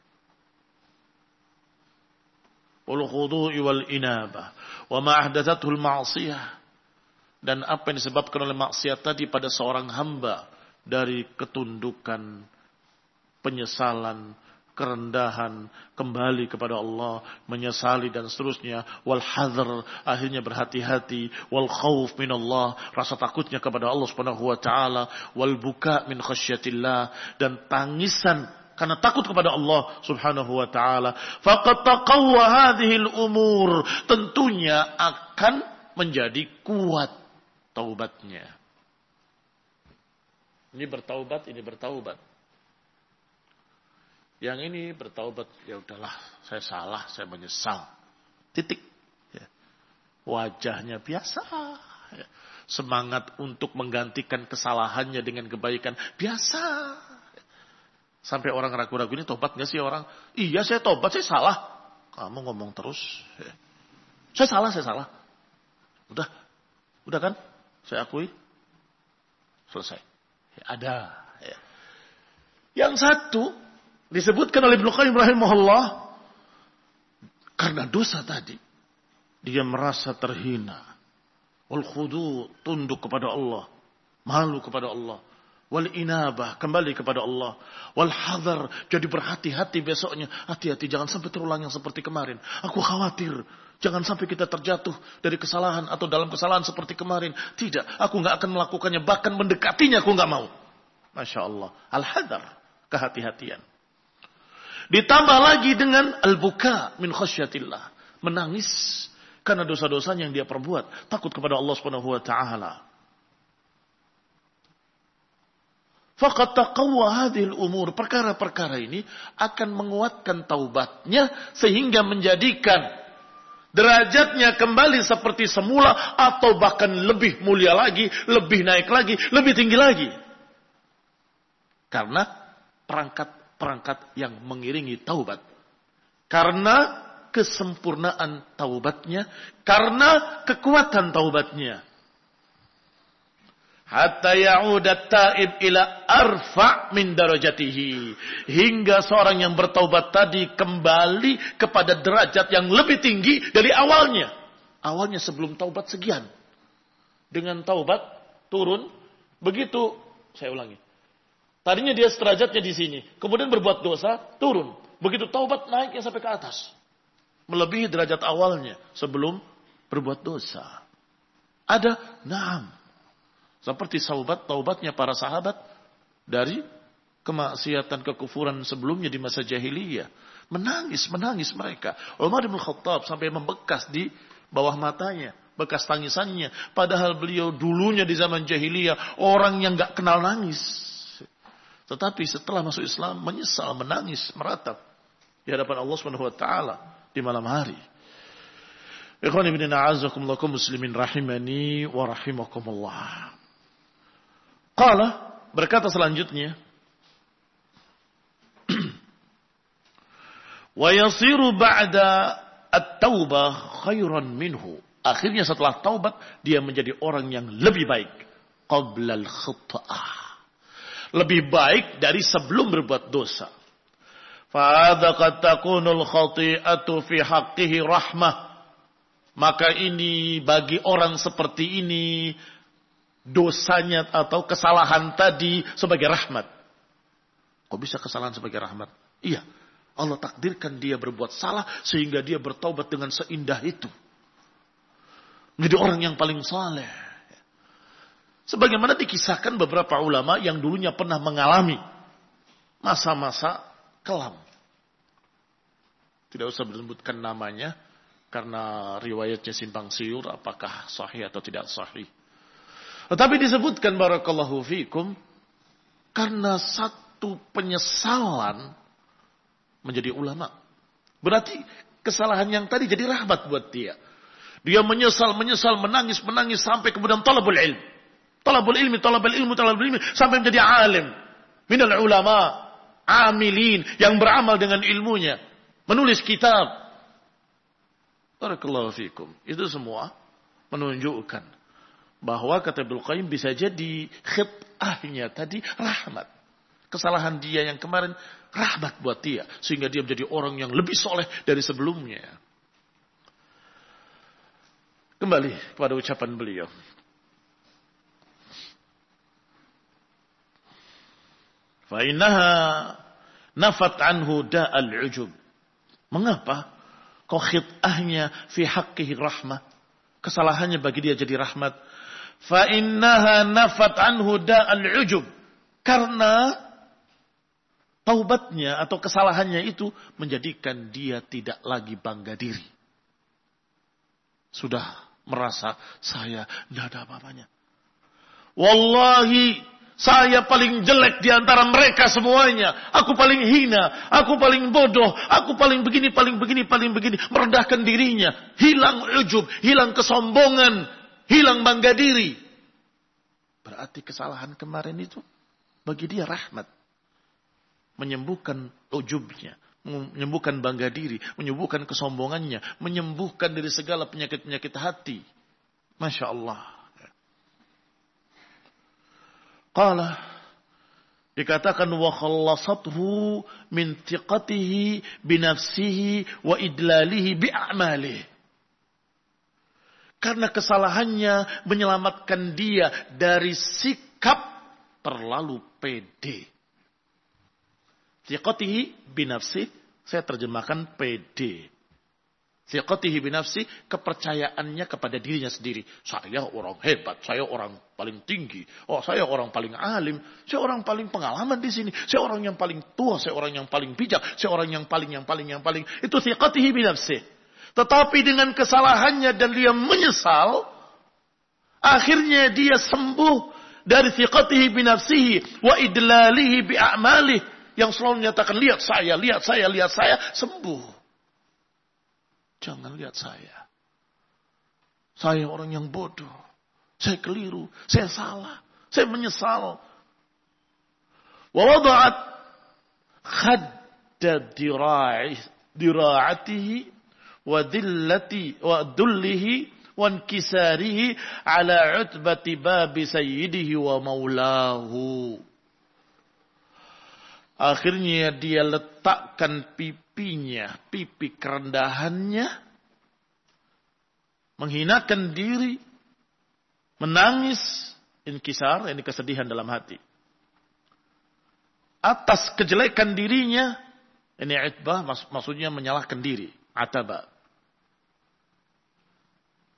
Wal khudu'i wal inabah wa ma ahdatsatul ma'siyah, dan apa yang disebabkan oleh maksiat tadi pada seorang hamba dari ketundukan, penyesalan, kerendahan, kembali kepada Allah, menyesali dan seterusnya. Wal hadr, akhirnya berhati-hati. Wal khauf min Allah, rasa takutnya kepada Allah Subhanahu wa taala. Wal buka min khasyatillah, dan tangisan karena takut kepada Allah Subhanahu wa taala. Faqad taqawwa hadhihi al-umur, tentunya akan menjadi kuat taubatnya. Ini bertaubat, ini bertaubat. Yang ini bertaubat, ya udahlah, saya salah, saya menyesal. Titik. Ya. Wajahnya biasa. Ya. Semangat untuk menggantikan kesalahannya dengan kebaikan biasa. Ya. Sampai orang ragu-ragu, ini tobat nggak sih orang? Iya, saya tobat, saya salah. Kamu ngomong terus. Ya. Saya salah, saya salah. Udah, udah kan? Saya akui. Selesai. Ya, ada. Ya. Yang satu disebutkan oleh Ibnu Qayyim rahimahullah, karena dosa tadi dia merasa terhina. Wal khudu, tunduk kepada Allah, malu kepada Allah. Wal inabah, kembali kepada Allah. Wal hadar, jadi berhati-hati besoknya. Hati-hati, jangan sampai terulang yang seperti kemarin. Aku khawatir, jangan sampai kita terjatuh dari kesalahan atau dalam kesalahan seperti kemarin. Tidak, aku nggak akan melakukannya, bahkan mendekatinya aku nggak mau. Masya Allah, al hadar, kehati-hatian. Ditambah lagi dengan al-buka min khasyatillah, menangis karena dosa-dosanya yang dia perbuat, takut kepada Allah Subhanahu wa taala. Faqad taqawwa hadhil umur, perkara-perkara ini akan menguatkan taubatnya sehingga menjadikan derajatnya kembali seperti semula atau bahkan lebih mulia lagi, lebih naik lagi, lebih tinggi lagi. Karena perangkat perangkat yang mengiringi taubat. Karena kesempurnaan taubatnya, karena kekuatan taubatnya. Hatta ya'udat ta'ib ila arfa' min darajatihi, hingga seorang yang bertaubat tadi kembali kepada derajat yang lebih tinggi dari awalnya. Awalnya sebelum taubat sekian. Dengan taubat turun, begitu, saya ulangi. Tadinya dia sederajatnya di sini. Kemudian berbuat dosa, turun. Begitu taubat naiknya sampai ke atas. melebihi derajat awalnya sebelum berbuat dosa. Ada, naam. Seperti taubat, taubatnya para sahabat dari kemaksiatan, kekufuran sebelumnya di masa jahiliyah. Menangis, menangis mereka. Umar bin Khattab sampai membekas di bawah matanya, bekas tangisannya. Padahal beliau dulunya di zaman jahiliyah orang yang gak kenal nangis. Tetapi setelah masuk Islam menyesal, menangis, meratap di hadapan Allah Subhanahu wa taala di malam hari. Ikhwani bin a'azzakumullah muslimin rahimani wa rahimakumullah. Qala, berkata selanjutnya, wa yasiru ba'da at-taubah khairan minhu. Akhirnya setelah taubat dia menjadi orang yang lebih baik qabla al-khuta'ah. Lebih baik dari sebelum berbuat dosa. Fa hadza qad takunu al-khati'atu fi haqqihi rahmah. Maka ini bagi orang seperti ini dosanya atau kesalahan tadi sebagai rahmat. Kok bisa kesalahan sebagai rahmat? Iya. Allah takdirkan dia berbuat salah sehingga dia bertaubat dengan seindah itu. Menjadi orang yang paling saleh. Sebagaimana dikisahkan beberapa ulama yang dulunya pernah mengalami masa-masa kelam. Tidak usah disebutkan namanya karena riwayatnya simpang siur apakah sahih atau tidak sahih. Tetapi disebutkan barakallahu fikum karena satu penyesalan menjadi ulama. Berarti kesalahan yang tadi jadi rahmat buat dia. Dia menyesal, menyesal, menangis, menangis sampai kemudian talabul ilm. Talabul ilmi, talabul ilmu, talabul ilmi sampai menjadi alim. Minal ulama, amilin yang beramal dengan ilmunya, menulis kitab. Barakallahu fikum. Itu semua menunjukkan bahwa kata Ibnu Qayyim bisa jadi khit'ahnya tadi rahmat. Kesalahan dia yang kemarin rahmat buat dia. Sehingga dia menjadi orang yang lebih soleh dari sebelumnya. Kembali kepada ucapan beliau. Fa'innaha nafat anhu da'al ujub. Mengapa? Kok khit'ahnya fi haqqihi rahmah. Kesalahannya bagi dia jadi rahmat. Fa'innaha nafat anhu da'al ujub. Karena taubatnya atau kesalahannya itu menjadikan dia tidak lagi bangga diri. Sudah merasa saya tidak ada apa-apanya. Wallahi saya paling jelek di antara mereka semuanya. Aku paling hina, aku paling bodoh, aku paling begini, paling begini, paling begini. Merendahkan dirinya, hilang ujub, hilang kesombongan, hilang bangga diri. Berarti kesalahan kemarin itu bagi dia rahmat. Menyembuhkan ujubnya, menyembuhkan bangga diri, menyembuhkan kesombongannya, menyembuhkan dari segala penyakit-penyakit hati. Masya Allah. Qala, dikatakan wa khallasathu min thiqatihi binafsihi wa idlalihi bi'amalihi. Karena kesalahannya menyelamatkan dia dari sikap terlalu pede. Thiqatihi binafsi, saya terjemahkan pede. Thiqatihi binafsi, kepercayaannya kepada dirinya sendiri. Saya orang hebat, saya orang paling tinggi, oh saya orang paling alim, saya orang paling pengalaman di sini, saya orang yang paling tua, saya orang yang paling bijak, saya orang yang paling yang paling yang paling. Itu thiqatihi binafsi. Tetapi dengan kesalahannya dan dia menyesal, akhirnya dia sembuh dari thiqatihi binafsihi wa idlalihi bi'amalihi. Yang selalu menyatakan, lihat saya, lihat saya, lihat saya, sembuh. Jangan lihat saya. Saya orang yang bodoh. Saya keliru, saya salah, saya menyesal. Wa wada'at khadda dira'atihi wa dillati wa dullihi wa inkisarihi ala utbati babi sayyidihi wa maulahu. Akhirnya dia letakkan pipinya, pipi kerendahannya, menghinakan diri, menangis, inkisar, ini kesedihan dalam hati. Atas kejelekan dirinya, ini itbah maksudnya menyalahkan diri, ataba,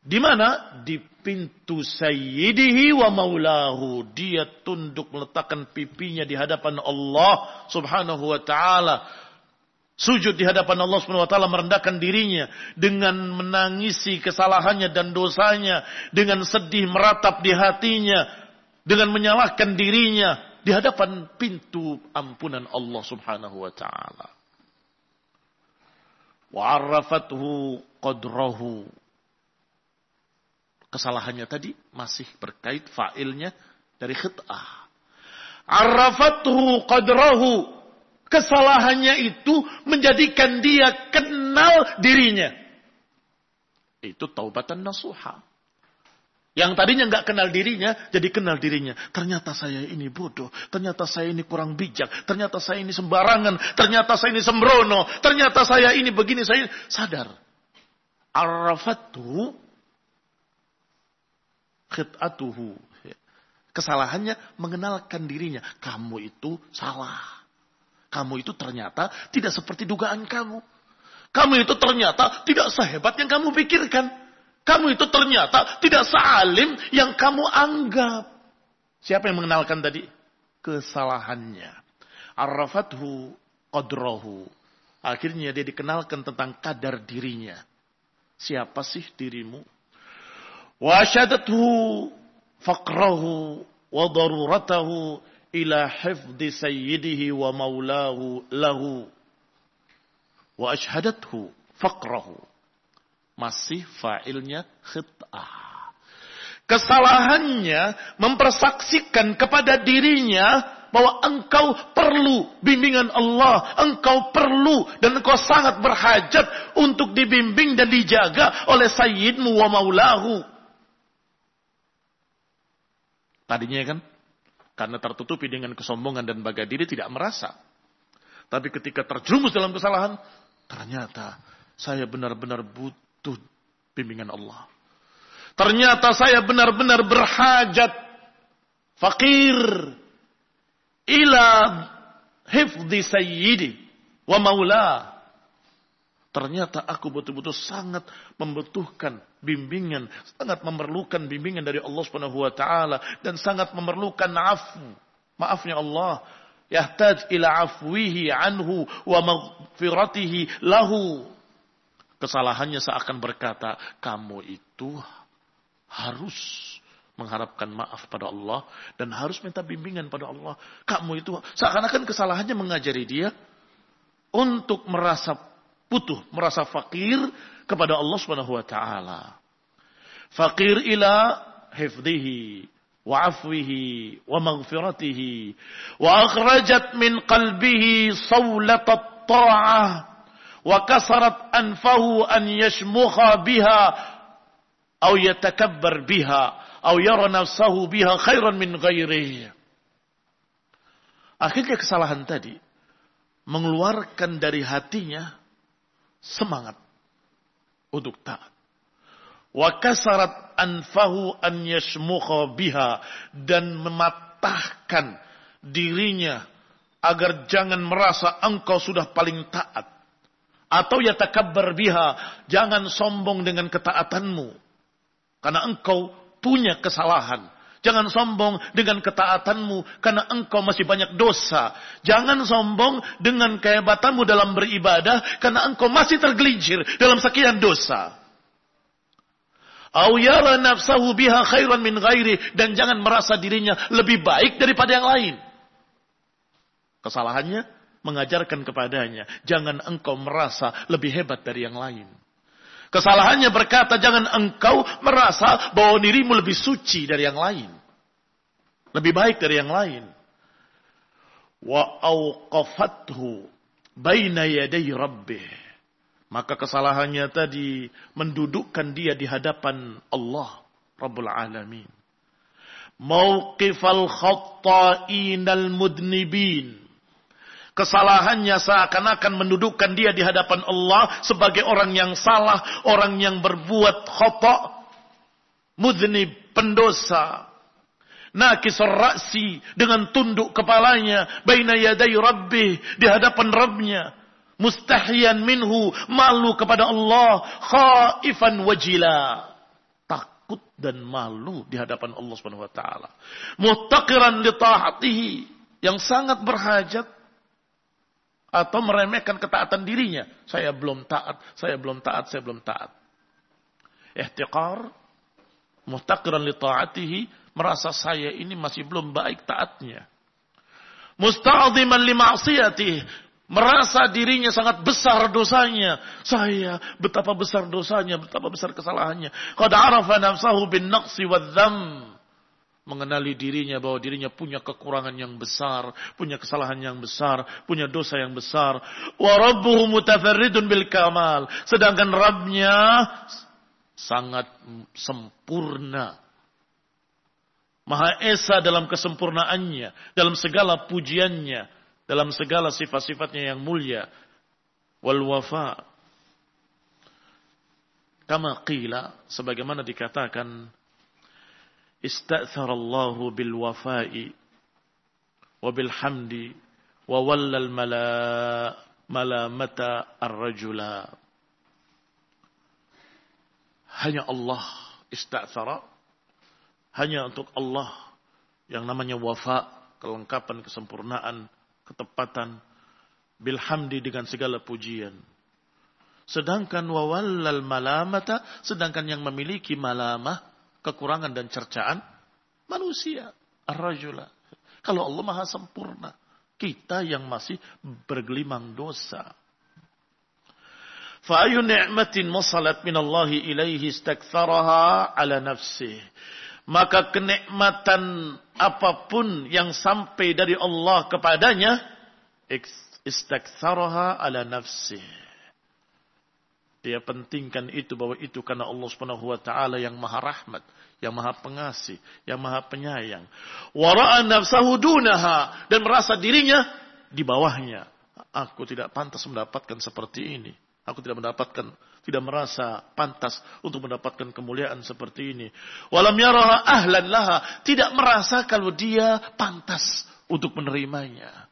Di mana? Di pintu sayyidihi wa maulahu. Dia tunduk meletakkan pipinya di hadapan Allah subhanahu wa ta'ala. Sujud di hadapan Allah subhanahu wa ta'ala, merendahkan dirinya. Dengan menangisi kesalahannya dan dosanya. Dengan sedih meratap di hatinya. Dengan menyalahkan dirinya. Di hadapan pintu ampunan Allah subhanahu wa ta'ala. Wa'arrafathu qadrahu. Kesalahannya tadi masih berkait fa'ilnya dari khit'ah. Arrafathu qadrahu. Kesalahannya itu menjadikan dia kenal dirinya. Itu taubatan nasuha. Yang tadinya nggak kenal dirinya, jadi kenal dirinya. Ternyata saya ini bodoh. Ternyata saya ini kurang bijak. Ternyata saya ini sembarangan. Ternyata saya ini sembrono. Ternyata saya ini begini. Saya sadar. Arrafathu khit'atuhu. Kesalahannya mengenalkan dirinya. Kamu itu salah. Kamu itu ternyata tidak seperti dugaan kamu. Kamu itu ternyata tidak sehebat yang kamu pikirkan. Kamu itu ternyata tidak sealim yang kamu anggap. Siapa yang mengenalkan tadi? Kesalahannya. Arrafathu qadrahu. Akhirnya dia dikenalkan tentang kadar dirinya. Siapa sih dirimu? Wa asyadathu faqrahu wa daruratahu ila hifdhi sayyidihi wa maulahu lahu. Wa asyadathu faqrahu. Masih fa'ilnya khit'ah. Kesalahannya mempersaksikan kepada dirinya bahwa engkau perlu bimbingan Allah. Engkau perlu dan engkau sangat berhajat untuk dibimbing dan dijaga oleh sayyidmu wa maulahu. Tadinya kan, karena tertutupi dengan kesombongan dan bangga diri tidak merasa. Tapi ketika terjerumus dalam kesalahan, ternyata saya benar-benar butuh bimbingan Allah. Ternyata saya benar-benar berhajat, fakir, ila hifdhi sayyidi wa maula. Ternyata aku betul-betul sangat membutuhkan bimbingan, sangat memerlukan bimbingan dari Allah Subhanahu wa taala dan sangat memerlukan afu. Maafnya Allah, yahtaj ila afwihi anhu wa maghfiratihi lahu. Kesalahannya seakan berkata, kamu itu harus mengharapkan maaf pada Allah dan harus minta bimbingan pada Allah. Kamu itu seakan-akan kesalahannya mengajari dia untuk merasa butuh, merasa fakir kepada Allah Subhanahu wa taala. Fakir ila hifdhihi wa afwihi wa maghfiratihi wa akhrajat min qalbihi sawlatat ta'ah wa kasarat anfahu an yashmukha biha aw yatakabbar biha aw yara nafsahu biha khairan min ghairihi. Akhirnya kesalahan tadi mengeluarkan dari hatinya semangat untuk taat. Wa kasarat anfahu an yashmukha biha, dan mematahkan dirinya agar jangan merasa engkau sudah paling taat. Atau yatakabbar biha, jangan sombong dengan ketaatanmu karena engkau punya kesalahan. Jangan sombong dengan ketaatanmu karena engkau masih banyak dosa. Jangan sombong dengan kehebatanmu dalam beribadah karena engkau masih tergelincir dalam sekian dosa. Au yara nafsahu biha khairan min ghairi, dan jangan merasa dirinya lebih baik daripada yang lain. Kesalahannya mengajarkan kepadanya, jangan engkau merasa lebih hebat dari yang lain. Kesalahannya berkata, jangan engkau merasa bahwa dirimu lebih suci dari yang lain. Lebih baik dari yang lain. Wa auqafathu baina yaday rabbih. Maka kesalahannya tadi mendudukkan dia di hadapan Allah Rabbul Alamin. Mauqifal khatta'inal mudnibin. Kesalahannya seakan-akan mendudukkan dia di hadapan Allah sebagai orang yang salah, orang yang berbuat khata', mudnib, pendosa. Nakisur ra'si, dengan tunduk kepalanya, baina yaday rabbih, di hadapan Rabbnya. Mustahyan minhu, malu kepada Allah, khaifan wajila. takut dan malu di hadapan Allah Subhanahu wa taala. Muhtaqiran li ta'atihi, yang sangat berhajat atau meremehkan ketaatan dirinya. Saya belum taat, saya belum taat, saya belum taat. Ihtiqar, muhtaqiran li ta'atihi, merasa saya ini masih belum baik taatnya. Musta'ziman li ma'siyatihi, merasa dirinya sangat besar dosanya. Saya betapa besar dosanya, betapa besar kesalahannya. Qad arafa nafsahu bin naqsi wadh-dham, mengenali dirinya bahwa dirinya punya kekurangan yang besar, punya kesalahan yang besar, punya dosa yang besar. Wa rabbuhu mutafarridun bil kamal, sedangkan Rabbnya sangat sempurna, Maha Esa dalam kesempurnaannya, dalam segala pujiannya, dalam segala sifat-sifatnya yang mulia. Wal wafa, kama qila, sebagaimana dikatakan, ista'tharallahu bil wafa'i wa bil hamdi wa wallal mala malamata ar-rajula. Hanya Allah ista'thara, hanya untuk Allah yang namanya wafa, kelengkapan, kesempurnaan, ketepatan, bilhamdi, dengan segala pujian. Sedangkan wawallal malamata, sedangkan yang memiliki malamah, kekurangan dan cercaan, manusia, ar-rajula. Kalau Allah maha sempurna, kita yang masih bergelimang dosa. Fa ayu ni'matin masalat minallahi ilaihi istaktharaha ala nafsihi. Maka kenikmatan apapun yang sampai dari Allah kepadanya, istaktsaraha ala nafsi, dia pentingkan itu, bahwa itu karena Allah Subhanahu wa taala yang maha rahmat, yang maha pengasih, yang maha penyayang. Wa ra'a nafsahu dunaha, dan merasa dirinya di bawahnya. Aku tidak pantas mendapatkan seperti ini. Aku tidak mendapatkan, tidak merasa pantas untuk mendapatkan kemuliaan seperti ini. Walam yaraha ahlan laha, tidak merasa kalau dia pantas untuk menerimanya.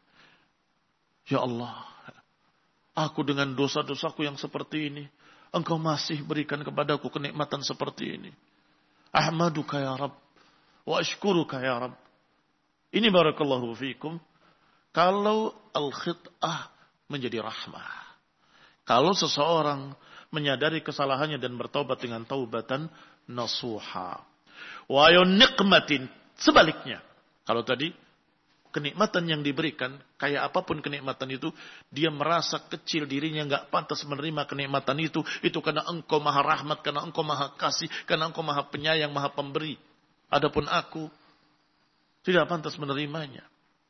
Ya Allah, aku dengan dosa-dosaku yang seperti ini, Engkau masih berikan kepadaku kenikmatan seperti ini. Ahmaduka ya Rabb, wa ashkuruka ya Rabb. Ini barakallahu fikum, kalau al-khit'ah menjadi rahmah. Kalau seseorang menyadari kesalahannya dan bertaubat dengan taubatan nasuha. Wa yunqmatin, sebaliknya. Kalau tadi kenikmatan yang diberikan, kayak apapun kenikmatan itu, dia merasa kecil dirinya, enggak pantas menerima kenikmatan itu. Itu karena Engkau maha rahmat, karena Engkau maha kasih, karena Engkau maha penyayang, maha pemberi. Adapun aku tidak pantas menerimanya.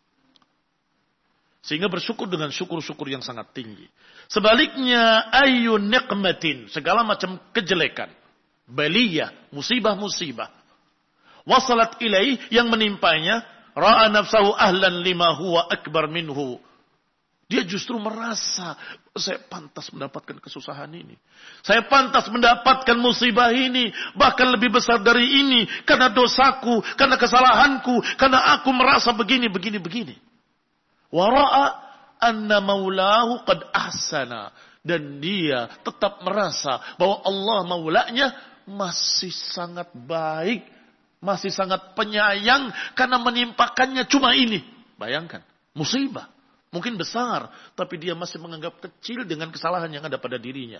Sehingga bersyukur dengan syukur-syukur yang sangat tinggi. Sebaliknya, ayyun niqmatin, segala macam kejelekan, baliyah, musibah-musibah, wasalat ilaih, yang menimpanya, ra'a nafsahu ahlan lima huwa akbar minhu. Dia justru merasa, saya pantas mendapatkan kesusahan ini. Saya pantas mendapatkan musibah ini, bahkan lebih besar dari ini, karena dosaku, karena kesalahanku, karena aku merasa begini, begini, begini. Wara'a anna maulahu qad ahsana, dan dia tetap merasa bahwa Allah maulanya masih sangat baik, masih sangat penyayang, karena menimpakannya cuma ini. Bayangkan, musibah mungkin besar, tapi dia masih menganggap kecil dengan kesalahan yang ada pada dirinya.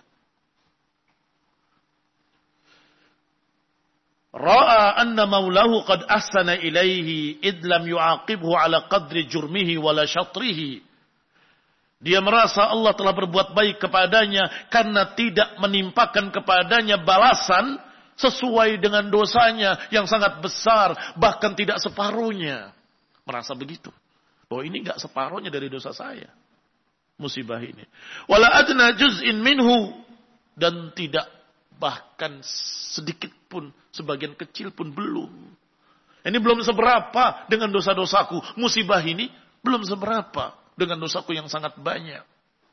Ra'a anna maulahu qad ahsana ilaihi id lam yu'aqibhu ala qadri jurmihi wala syatrihi. Dia merasa Allah telah berbuat baik kepadanya karena tidak menimpakan kepadanya balasan sesuai dengan dosanya yang sangat besar, bahkan tidak separuhnya. Merasa begitu, bahwa ini enggak separuhnya dari dosa saya, musibah ini. Wala adna juz'in minhu, dan tidak bahkan sedikit pun, sebagian kecil pun belum. Ini belum seberapa dengan dosa-dosaku. Musibah ini belum seberapa dengan dosaku yang sangat banyak.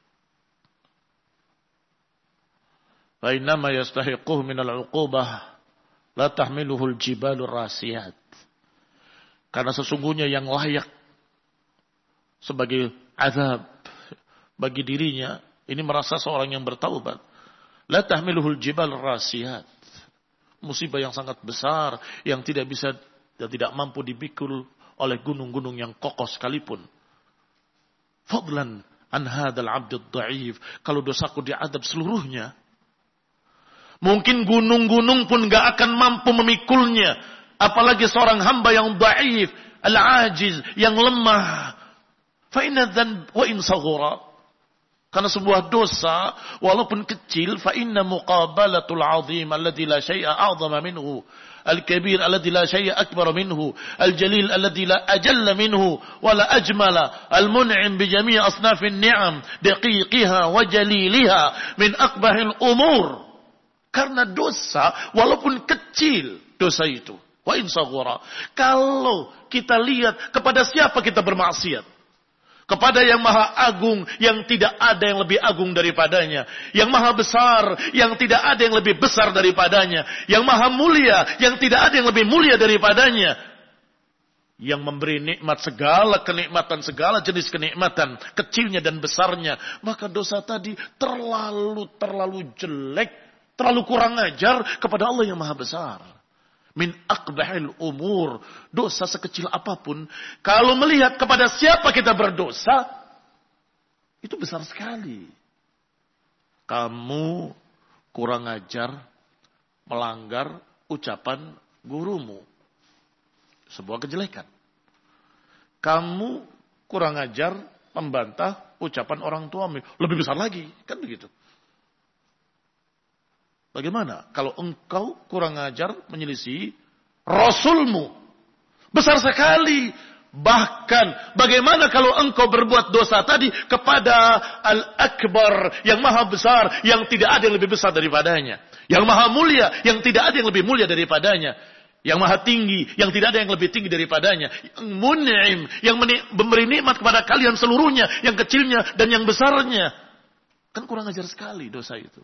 Fa innama yastahiquhu minal 'uqubah la tahmiluhu al-jibalur rasiyat. Karena sesungguhnya yang layak sebagai azab bagi dirinya, ini merasa seorang yang bertaubat. La tahmiluhul jibal rasiyat. musibah yang sangat besar yang tidak bisa dan tidak mampu dipikul oleh gunung-gunung yang kokoh sekalipun. Fadlan an hadzal 'abd dhaif, kalau dosaku diadab seluruhnya, mungkin gunung-gunung pun enggak akan mampu memikulnya, apalagi seorang hamba yang dhaif, al-ajiz, yang lemah. Fa inna dzanb wa in saghura, karena sebuah dosa walaupun kecil, fa inna muqabalatul 'azim alladzi la syai'a a'zama minhu, al-kabir alladzi la syai'a akbar minhu, al-jalil alladzi la ajalla minhu wa la ajmala, al-mun'im bi jami' asnafin ni'am daqiqiha wa jaliliha min aqbahil umur. Karena dosa walaupun kecil, dosa itu wa in saghura, kalau kita lihat kepada siapa kita bermaksiat, kepada yang maha agung, yang tidak ada yang lebih agung daripadanya. Yang maha besar, yang tidak ada yang lebih besar daripadanya. Yang maha mulia, yang tidak ada yang lebih mulia daripadanya. Yang memberi nikmat segala kenikmatan, segala jenis kenikmatan, kecilnya dan besarnya. Maka dosa tadi terlalu, terlalu jelek, terlalu kurang ajar kepada Allah yang maha besar. Min aqbahil umur, dosa sekecil apapun, kalau melihat kepada siapa kita berdosa, itu besar sekali. Kamu kurang ajar melanggar ucapan gurumu, sebuah kejelekan. Kamu kurang ajar membantah ucapan orang tuamu, lebih besar lagi, kan begitu. Bagaimana kalau engkau kurang ajar menyelisih Rasulmu? Besar sekali. Bahkan bagaimana kalau engkau berbuat dosa tadi kepada Al-Akbar, yang maha besar, yang tidak ada yang lebih besar daripadanya. Yang maha mulia, yang tidak ada yang lebih mulia daripadanya. Yang maha tinggi, yang tidak ada yang lebih tinggi daripadanya. Yang mun'im, yang memberi nikmat kepada kalian seluruhnya, yang kecilnya dan yang besarnya. Kan kurang ajar sekali dosa itu.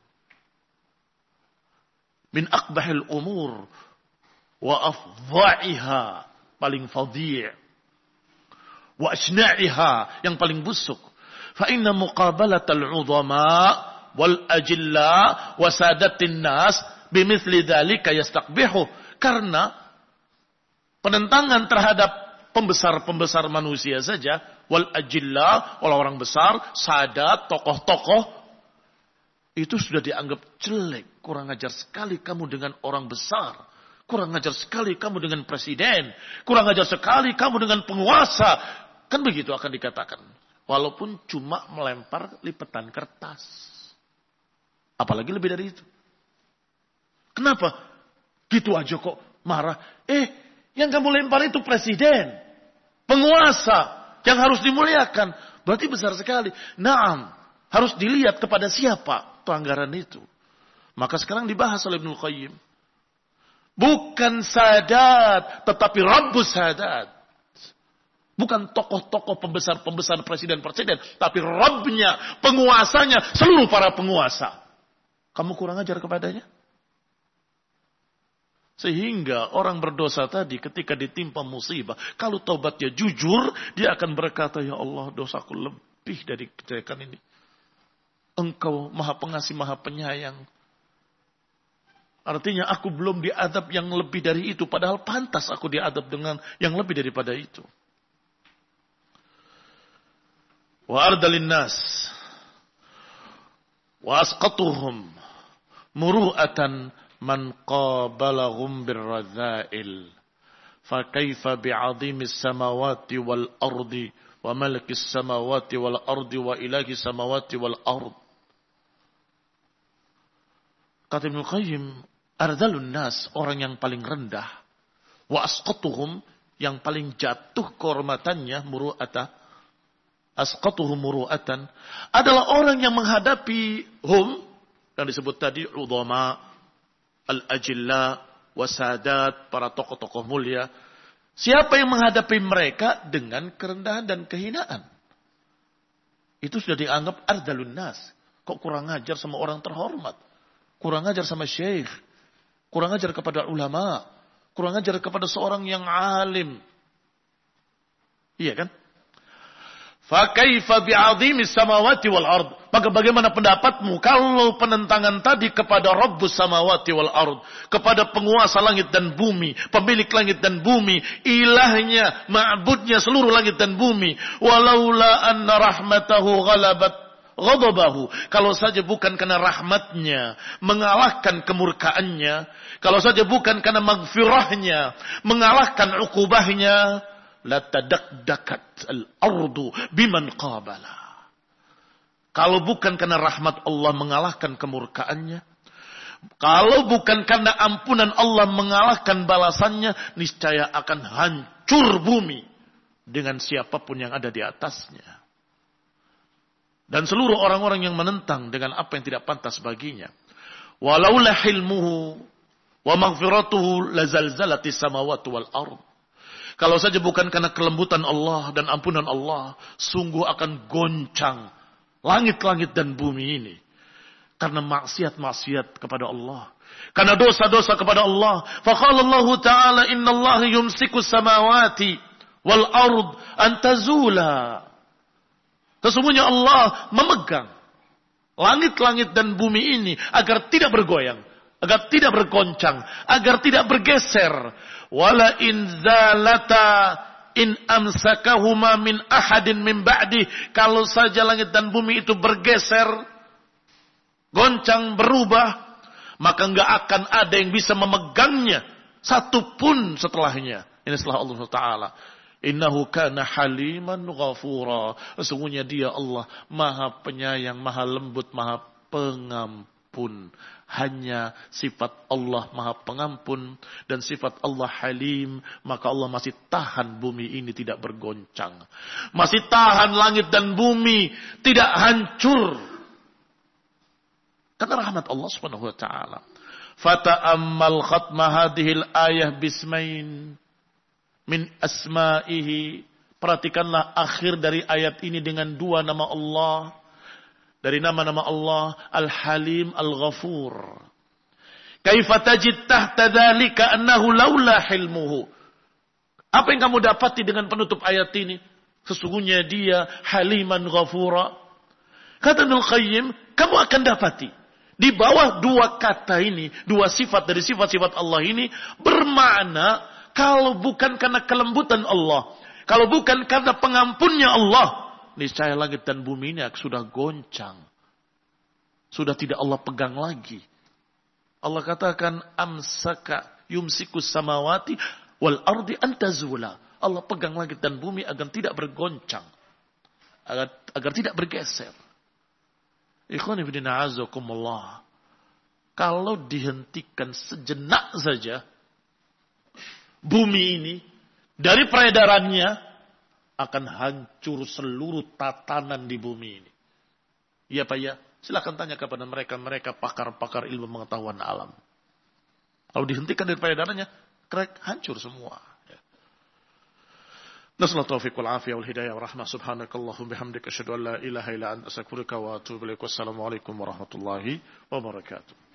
Min aqbahil umur wa afdha'iha, paling fadhi', wa asna'iha, yang paling busuk. Fa inna muqabalatal 'udhama wal ajilla wa sadatin nas bimithli dzalika yastaqbihu, karena penentangan terhadap pembesar-pembesar manusia saja, wal ajilla, orang-orang besar, sadat, tokoh-tokoh, itu sudah dianggap jelek. Kurang ajar sekali kamu dengan orang besar. Kurang ajar sekali kamu dengan presiden. Kurang ajar sekali kamu dengan penguasa. Kan begitu akan dikatakan. Walaupun cuma melempar lipatan kertas. Apalagi lebih dari itu. Kenapa? Gitu aja kok marah. Eh, yang kamu lempar itu presiden. Penguasa. Yang harus dimuliakan. Berarti besar sekali. Naam. Harus dilihat kepada siapa pelanggaran itu. Maka sekarang dibahas oleh Ibnu Qayyim. Bukan Sadat, tetapi Rabbus Sadat. Bukan tokoh-tokoh pembesar-pembesar presiden-presiden, tapi Rabbnya, penguasanya, seluruh para penguasa. Kamu kurang ajar kepadanya? Sehingga orang berdosa tadi ketika ditimpa musibah, kalau taubatnya jujur, dia akan berkata, ya Allah, dosaku lebih dari kejelekan ini. Engkau maha pengasih, maha penyayang. Artinya aku belum diadab yang lebih dari itu. Padahal pantas aku diadab dengan yang lebih daripada itu. Wa ardalin nas. Wa asqatuhum. Muru'atan man qabalahum birradha'il. Fa kaifa bi'azimis samawati wal ardi. Wa malikis samawati wal ardi. Wa ilahi samawati wal ardi. Kata Ibnu Qayyim, ardalun nas, orang yang paling rendah, wa asqatuhum, yang paling jatuh kehormatannya, muru'ata, asqatuhum muru'atan, adalah orang yang menghadapi hum, yang disebut tadi, udhama, al-ajilla, wasadat, para tokoh-tokoh mulia. Siapa yang menghadapi mereka dengan kerendahan dan kehinaan? Itu sudah dianggap ardalun nas. Kok kurang ajar sama orang terhormat? Kurang ajar sama syekh, kurang ajar kepada ulama, kurang ajar kepada seorang yang alim. Iya kan? Fa kaifa bi'azimis samawati wal ard? Maka bagaimana pendapatmu kalau penentangan tadi kepada Rabbus samawati wal ard, kepada penguasa langit dan bumi, pemilik langit dan bumi, ilahnya, ma'budnya seluruh langit dan bumi, walaula anna rahmatahu ghalabat ghadabahu, kalau saja bukan karena rahmatnya mengalahkan kemurkaannya, kalau saja bukan karena maghfirahnya mengalahkan ukubahnya, la tadakdakat al-ardu biman qabala. Kalau bukan karena rahmat Allah mengalahkan kemurkaannya, kalau bukan karena ampunan Allah mengalahkan balasannya, niscaya akan hancur bumi dengan siapapun yang ada di atasnya. Dan seluruh orang-orang yang menentang dengan apa yang tidak pantas baginya. Walaula hilmuhu wa maghfiratuhu lazalzalatis samawati wal ard. Kalau saja bukan karena kelembutan Allah dan ampunan Allah, sungguh akan goncang langit-langit dan bumi ini. Karena maksiat-maksiat kepada Allah. Karena dosa-dosa kepada Allah. Faqala Allah Ta'ala, Inna Allah yumsiku samawati wal ard antazula. Sesungguhnya Allah memegang langit-langit dan bumi ini agar tidak bergoyang. Agar tidak bergoncang. Agar tidak bergeser. Wala in zalata in amsakahuma min ahadin min ba'di. Kalau saja langit dan bumi itu bergeser, goncang, berubah, maka enggak akan ada yang bisa memegangnya satupun setelahnya. Ini setelah Allah Ta'ala. Innahu kana haliman ghafura. Sesungguhnya dia Allah maha penyayang, maha lembut, maha pengampun. Hanya sifat Allah maha pengampun dan sifat Allah halim, maka Allah masih tahan bumi ini tidak bergoncang. Masih tahan langit dan bumi tidak hancur. Karena rahmat Allah Subhanahu wa taala. Fata'ammal khatma hadhil ayah bismain min asma'ihi. Perhatikanlah akhir dari ayat ini dengan dua nama Allah. Dari nama-nama Allah, Al-Halim, Al-Ghafur. Kaifa tajid tahta dhalika annahu laula hilmuhu. Apa yang kamu dapati dengan penutup ayat ini? Sesungguhnya dia Haliman Ghafura. Kata Ibnu Qayyim, kamu akan dapati. Di bawah dua kata ini, dua sifat dari sifat-sifat Allah ini, bermakna kalau bukan karena kelembutan Allah, kalau bukan karena pengampunnya Allah, niscaya langit dan bumi ini sudah goncang. Sudah tidak Allah pegang lagi. Allah katakan, amsaka yumsikus samawati wal ardi antazula. Allah pegang langit dan bumi agar tidak bergoncang. Agar, agar tidak bergeser. Ikhwani fillah azakumullah. Kalau dihentikan sejenak saja bumi ini dari peredarannya, akan hancur seluruh tatanan di bumi ini. Iya Pak ya? Silakan tanya kepada mereka-mereka pakar-pakar ilmu pengetahuan alam. Kalau dihentikan dari peredarannya, hancur semua. Nasallahu taufiq wal afiyah wal hidayah wa rahmah. Subhanakallahumma bihamdika asyhadu an la ilaha illa anta astaghfiruka wa atubu ilaik. Wassalamu alaikum warahmatullahi wabarakatuh.